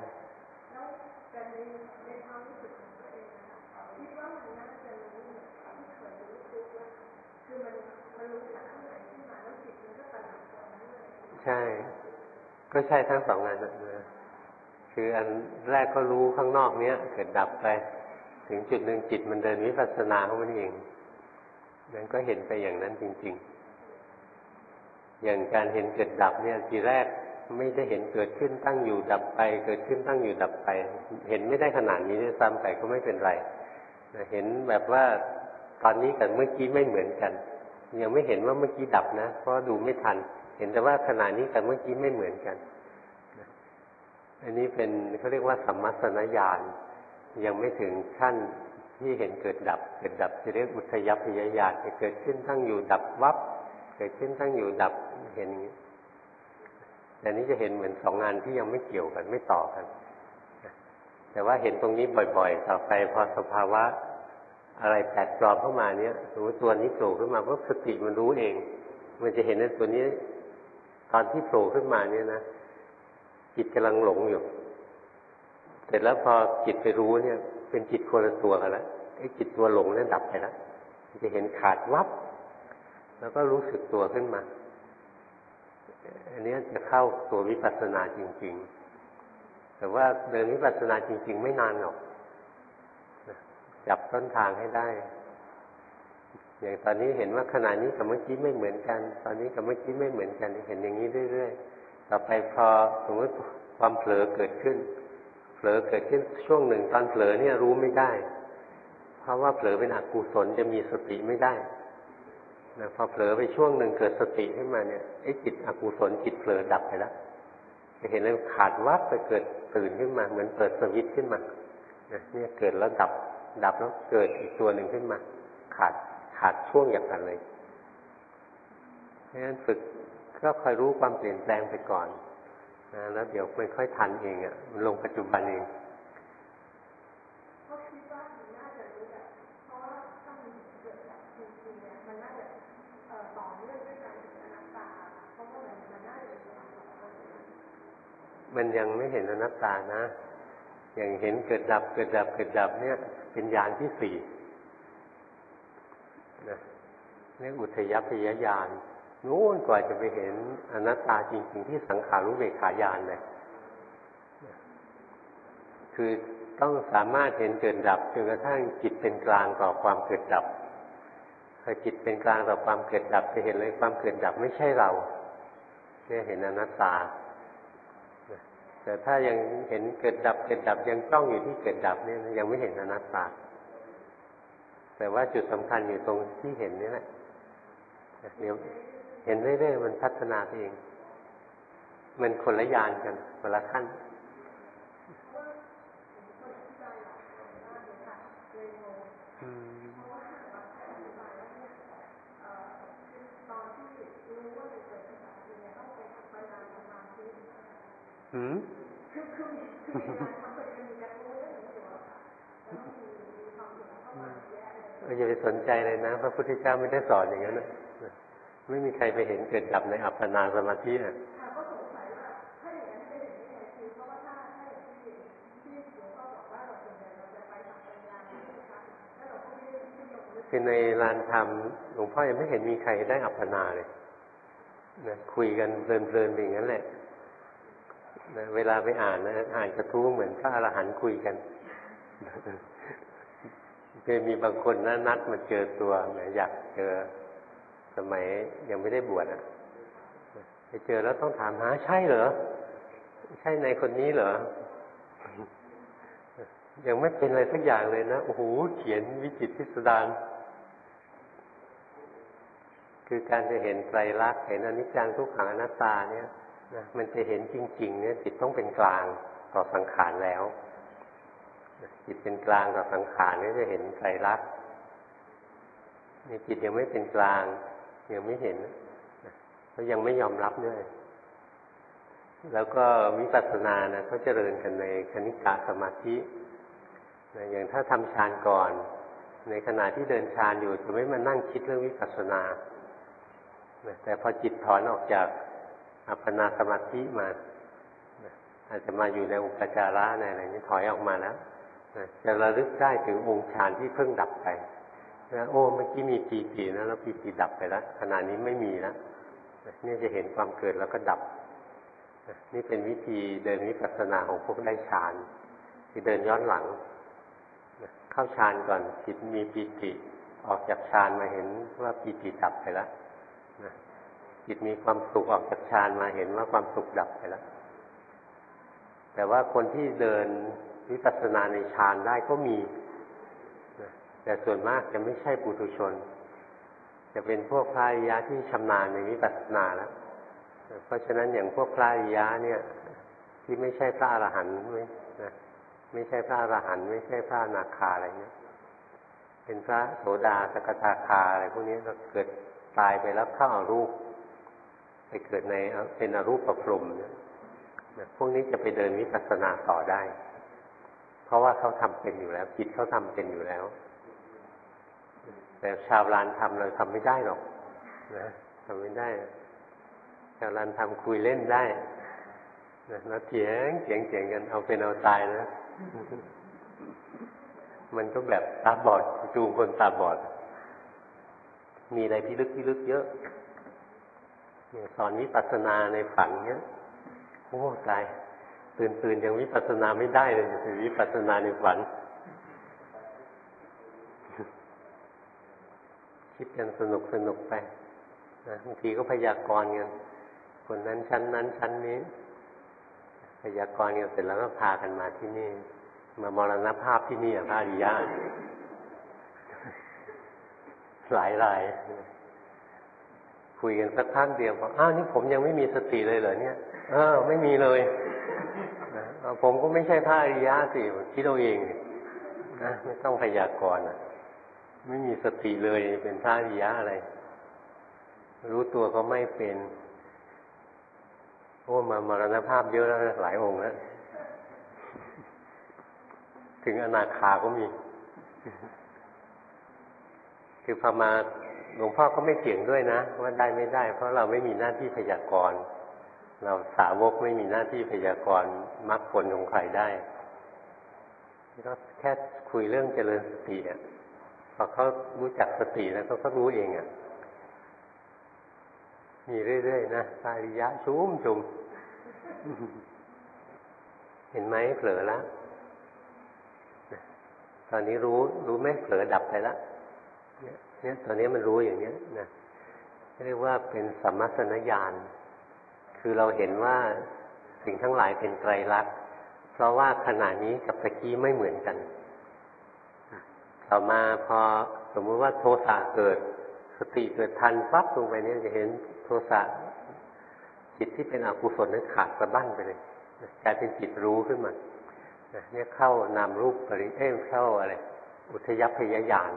Speaker 1: ใช่ก็ใช่ทั้งสองงานนะคืออันแรกก็รู้ข้างนอกเนี้ยเกิดดับไปถึงจุดหนึ่งจิตมันเดินวิปัสสนาของมันเองนั้นก็เห็นไปอย่างนั้นจริงๆอย่างการเห็นเกิดดับเนี่ยทีแรกไม่ได้เห็นเกิดขึ้นตั้งอยู่ดับไปเกิดขึ้นตั้งอยู่ดับไปเห็นไม่ได้ขนาดนี้ด้วยซ้ำไปก็ไม่เป็นไรเห็นแบบว่าตอนนี้กับเมื่อกี้ไม่เหมือนกันยังไม่เห็นว่าเมื่อกี้ดับนะเพราะดูไม่ทันเห็นแต่ว่าขณะนี้กับเมื่อกี้ไม่เหมือนกันอันนี้เป็นเขาเรียกว่าสัมมัสสนญาณยังไม่ถึงขั้นที่เห็นเกิดดับเกิดดับจะเรียกอุทยัพพยญาณเกิดขึ้นตั้งอยู่ดับวับเกิดขึ้นตั้งอยู่ดับเห็นอย่างนี้แต่นี้จะเห็นเหมือนสองงานที่ยังไม่เกี่ยวกันไม่ต่อกันแต่ว่าเห็นตรงนี้บ่อยๆต่อไปพอสภาวะอะไรแปลกปลอมเข้ามาเนี้ยสมมติตัวนี้โผล่ขึ้นมาเพราะสติมันรู้เองมันจะเห็นว่าตัวนี้ตอนที่โผล่ขึ้นมาเนี่ยนะจิตกำลังหลงอยู่เสร็จแล้วพอจิตไปรู้เนี่ยเป็นจิตคนละตัวกันแล้วไอ้จิตตัวหลงเนี่ยดับไปแล้วจะเห็นขาดวับแล้วก็รู้สึกตัวขึ้นมาอันนี้จะเข้าตัววิปัสสนาจริงๆแต่ว่าเดินวิปัสสนาจริงๆไม่นานหรอกจับต้นทางให้ได้อย่างตอนนี้เห็นว่าขณะนี้กับเมื่อกี้ไม่เหมือนกันตอนนี้กับเมื่อกี้ไม่เหมือนกันเห็นอย่างนี้เรื่อยๆต่อไปพอสมมติความเผลอเกิดขึ้นเผลอเกิดขึ้นช่วงหนึ่งตอนเผลอเนี่ยรู้ไม่ได้เพราะว่าเผลอเป็นอกุศลจะมีสติไม่ได้นะพอเผลอไปช่วงหนึ่งเกิดสติขึ้นมาเนี่ยไอ้จิตอกุศลจิตเผลอดับไปแล้วจะเห็นเลยขาดวับไปเกิดตื่นขึ้นมาเหมือนเปิดสวิตช์ขึ้นมาเนี่ยเกิดแล้วดับดับแล้วเกิดอีกตัวหนึ่งขึ้นมาขาดขาดช่วงอย่างนั้นเลยเพราะฉะนั้นฝึกก็คอยรู้ความเปลี่ยนแปลงไปก่อนนะแล้วเดี๋ยวมันค่อยทันเองอ่ะมันลงปัจจุบันเองมันยังไม่เห็นอนัตตานะอย่างเห็นเกิดดับเกิดดับเกิดดับเนี่ยเป็นญาณที่สี่นะเรียกอุทยัพพยญาณนู้นกว่าจะไปเห็นอนัตตาจริงๆที่สังขารุเบกขาญาณเลยคือต้องสามารถเห็นเกิดดับจนกระทั่งจิตเป็นกลางต่อความเกิดดับพอจิตเป็นกลางต่อความเกิดดับจะเห็นเลยความเกิดดับไม่ใช่เราเนี่ยเห็นอนัตตาแต่ถ้ายังเห็นเกิดดับเกิดดับยังจ้องอยู่ที่เกิดดับเนี่ยยังไม่เห็นอนัตตาแต่ว่าจุดสำคัญอยู่ตรงที่เห็นนี่แหละเดี๋ยวเห็นเรื่อยๆมันพัฒนาเองมันคนละญาณกันคนละขั้นหืมอย่าไปสนใจเลยนะพระพุทธเจ้าไม่ได้สอนอย่างนั้นนะไม่มีใครไปเห็นเกิดดับในอัปปนาสมาธิอ่ะคือในลานธรรมหลวงพ่อยังไม่เห็นมีใครได้อัปปนาเลยนะคุยกันเพลินๆอย่างนั้นแหละนะเวลาไปอ่านนะอ่านกระทู้เหมือนพระอรหันต์คุยกันเคยมีบางคนนะนัดมาเจอตัวนะอยากเจอสมัยยังไม่ได้บวชอ่ะไปเจอแล้วต้องถามหาใช่เหรอใช่ในคนนี้เหรอยังไม่เป็นอะไรสักอย่างเลยนะโอ้โหเขียนวิจิตรพิสดารคือการจะเห็นไตรลักษณ์เห็นอนิจจังทุกขังอนัตตาเนี่ยนะมันจะเห็นจริงๆเนี่ยจิตต้องเป็นกลางต่อสังขารแล้วจิตเป็นกลางต่อสังขารนี่จะเห็นไตรลักษณ์นี่จิตยังไม่เป็นกลางยังไม่เห็นเพราะยังไม่ยอมรับด้วยแล้วก็วิปัสสนานะเขาเจริญกันในคณิกะสมาธิอย่างถ้าทำฌานก่อนในขณะที่เดินฌานอยู่จะไม่มานั่งคิดเรื่องวิปัสสนาแต่พอจิตถอนออกจากอัปปนาสมาธิมาอาจจะมาอยู่ในอุปจาระในอะไรนี้ถอยออกมาแล้วจะระลึกได้ถึงองค์ฌานที่เพิ่งดับไปนะโอ้เมื่อกี้มีปีตินะแล้วปีติดับไปแล้วขณะนี้ไม่มีแล้วนี่จะเห็นความเกิดแล้วก็ดับนี่เป็นวิธีเดินวิปัสสนาของพวกได้ฌานที่เดินย้อนหลังเข้าฌานก่อนจิตมีปีติออกจากฌานมาเห็นว่าปีติดับไปแล้วจิตมีความสุขออกจากฌานมาเห็นว่าความสุขดับไปแล้วแต่ว่าคนที่เดินวิปัสสนาในฌานได้ก็มีแต่ส่วนมากจะไม่ใช่ปุถุชนจะเป็นพวกพระอริยะที่ชำนาญในวิปัสสนาแล้วเพราะฉะนั้นอย่างพวกพระอริยะเนี่ยที่ไม่ใช่พระอรหันต์ไม่นะไม่ใช่พระอรหันต์ไม่ใช่พระอนาคาอะไรเนี่ยเป็นพระโสดาสกทาคาอะไรพวกนี้เราเกิดตายไปแล้วเข้าอารูปไปเกิดในเป็นอรูปพรหมเนี่ยพวกนี้จะไปเดินวิปัสสนาต่อได้เพราะว่าเขาทำเป็นอยู่แล้วจิตเขาทำเป็นอยู่แล้วแต่ชาวลานทำเราทำไม่ได้หรอกนะทำไม่ได้ชาวลานทำคุยเล่นได้นะแล้วเถียงเถียงเถียงกันเอาเป็นเอาตายนะมันก็แบบตาบอดจูงคนตาบอดมีอะไรพิลึกพิลึกเยอะสอนวิปัสสนาในฝันเนี้ยโอ้ตายตื่นตื่นยังวิปัสสนาไม่ได้เลยจะวิปัสสนาในฝันคิดกันสนุกสนุกไปนะบางทีก็พยากรณ์กันคนนั้นชั้นนั้นชั้นนี้พยากรณ์กันเสร็จแล้วก็พากันมาที่นี่มามรณภาพที่นี่พระอริยะหลายรายคุยกันสักพักเดียวบอกอ้าวนี่ผมยังไม่มีสติเลยเหรอเนี่ยเออไม่มีเลยนะผมก็ไม่ใช่พระอริยะสิคิดเอาเองนะไม่ต้องพยากรณ์นะไม่มีสติเลยเป็นพระอริยะอะไรรู้ตัวก็ไม่เป็นโอ้มามรณภาพเยอะแล้วหลายองค์แล้วถึงอนาคาก็มีคือพอมาหลวงพ่อก็ไม่เถียงด้วยนะว่าได้ไม่ได้เพราะเราไม่มีหน้าที่พยากรณ์เราสาวกไม่มีหน้าที่พยากรณ์มรรคผลของใครได้ก็แค่คุยเรื่องเจริญสติอ่ะพอเขารู้จักสติแล้วเขาก็รู้เองอ่ะมีเรื่อยๆนะพระอริยะชุ่มชุมเห็นไหมเผลอแล้วตอนนี้รู้รู้ไหมเผลอดับไปแล้วเนี่ยตอนนี้มันรู้อย่างนี้นะเรียกว่าเป็นสัมมัสสนญาณคือเราเห็นว่าสิ่งทั้งหลายเป็นไตรลักษณ์เพราะว่าขณะนี้กับตะกี้ไม่เหมือนกันต่อมาพอสมมติว่าโทสะเกิดสติเกิดทันปั๊บลงไปเนี่ยจะเห็นโทสะจิตที่เป็นอกุศลนั้นขาดสะบั้นไปเลยกลายเป็นจิตรู้ขึ้นมาเนี่ยเข้านามรูปปริเอ้เข้าอะไรอุทยัพพยญาณ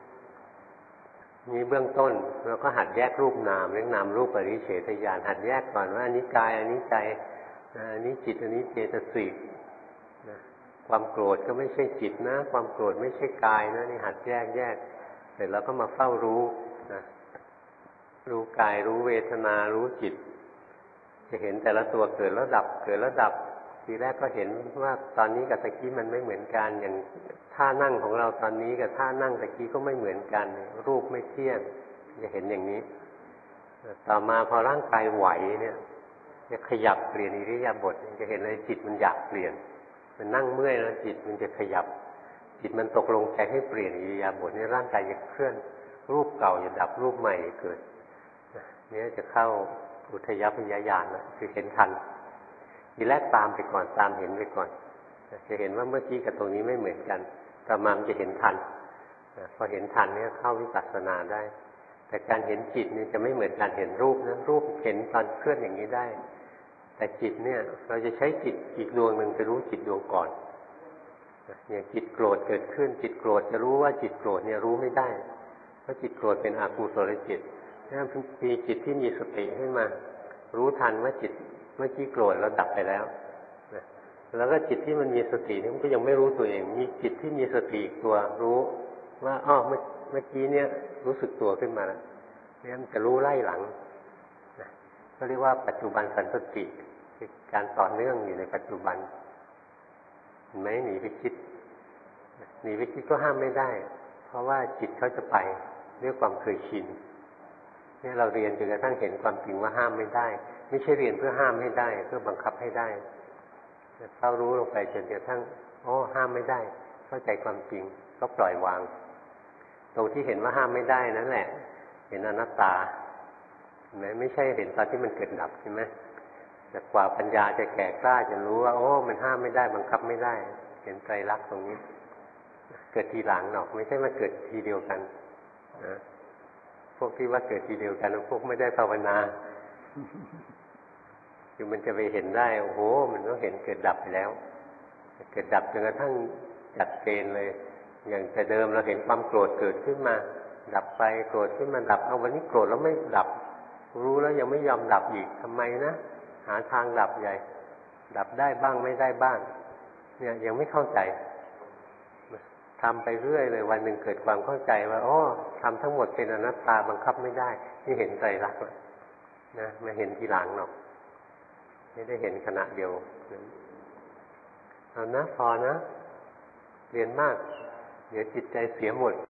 Speaker 1: มีเบื้องต้นเราก็หัดแยกรูปนามเรียกนามรูปปริเฉทญาณหัดแยกก่อนว่าอันนี้กายอันนี้ใจอันนี้จิตอันนี้เจตสิกความโกรธก็ไม่ใช่จิตนะความโกรธไม่ใช่กายนะนี่หัดแยกแยกเสร็จแล้วก็มาเฝ้ารู้นะรู้กายรู้เวทนารู้จิตจะเห็นแต่ละตัวเกิดแล้วดับเกิดแล้วดับทีแรกก็เห็นว่าตอนนี้กับตะกี้มันไม่เหมือนกันอย่างท่านั่งของเราตอนนี้กับท่านั่งตะกี้ก็ไม่เหมือนกันรูปไม่เที่ยงจะเห็นอย่างนี้ต่อมาพอร่างกายไหวเนี่ยจะขยับเปลี่ยนอิริยาบถจะเห็นเลยจิตมันอยากเปลี่ยนมันนั่งเมื่อยแล้วจิตมันจะขยับจิตมันตกลงใจให้เปลี่ยนอิริยาบถนี่ร่างกายจะเคลื่อนรูปเก่าจะดับรูปใหม่เกิดนี่จะเข้าอุทยัพพยญาณนะคือเห็นทันทีแรกตามไปก่อนตามเห็นไปก่อนจะเห็นว่าเมื่อกี้กับตรงนี้ไม่เหมือนกันต่อมามันจะเห็นทันพอเห็นทันเนี่ยเข้าวิปัสสนาได้แต่การเห็นจิตนี่จะไม่เหมือนการเห็นรูปนะรูปเห็นตอนเคลื่อนอย่างนี้ได้แต่จิตเนี่ยเราจะใช้จิตอีกดวงหนึ่งไปรู้จิตดวงก่อนอย่างจิตโกรธเกิดขึ้นจิตโกรธจะรู้ว่าจิตโกรธเนี่ยรู้ไม่ได้เพราะจิตโกรธเป็นอกุศลจิตนั่นมีจิตที่มีสติให้มารู้ทันว่าจิตเมื่อกี้โกรธแล้วดับไปแล้วแล้วก็จิตที่มันมีสตินี่มันก็ยังไม่รู้ตัวเองมีจิตที่มีสติอีกตัวรู้ว่าอ้อเมื่อเมื่อกี้เนี่ยรู้สึกตัวขึ้นมาแล้วนี่มันจะรู้ไล่หลังก็เรียกว่าปัจจุบันสันตติคือการต่อเนื่องอยู่ในปัจจุบันเห็นไหมหนีไปคิดหนีไปคิดก็ห้ามไม่ได้เพราะว่าจิตเขาจะไปด้วยความเคยชินนี่เราเรียนจนกระทั่งเห็นความจริงว่าห้ามไม่ได้ไม่ใช่เรียนเพื่อห้ามให้ได้เพื่อบังคับให้ได้เข้ารู้ลงไปจนกระทั่งโอ้ห้ามไม่ได้เข้าใจความจริงก็ปล่อยวางตรงที่เห็นว่าห้ามไม่ได้นั่นแหละเห็นอนัตตาเห็นไหมไม่ใช่เห็นตอนที่มันเกิดดับใช่ไหมแต่กว่าปัญญาจะแก่กล้าจะรู้ว่าโอ้มันห้ามไม่ได้บังคับไม่ได้เห็นไตรลักษณ์ตรงนี้เกิดทีหลังหรอกไม่ใช่มาเกิดทีเดียวกันนะพวกที่ว่าเกิดทีเดียวกันพวกไม่ได้ภาวนาคือมันจะไปเห็นได้โอ้โหมันต้องเห็นเกิดดับไปแล้วเกิดดับจนกระทั่งจัดเจนเลยอย่างแต่เดิมเราเห็นความโกรธเกิดขึ้นมาดับไปโกรธขึ้นมาดับเอาวันนี้โกรธแล้วไม่ดับรู้แล้วยังไม่ยอมดับอีกทำไมนะหาทางดับใหญ่ดับได้บ้างไม่ได้บ้างเนี่ยยังไม่เข้าใจทำไปเรื่อยเลยวันหนึ่งเกิดความเข้าใจว่าอ๋อทำทั้งหมดเป็นอนัตตาบังคับไม่ได้นี่เห็นไตรลักษณ์นะไม่เห็นทีหลังหรอกไม่ได้เห็นขณะเดียวเอานะพอนะเรียนมากเดี๋ยวจิตใจเสียหมด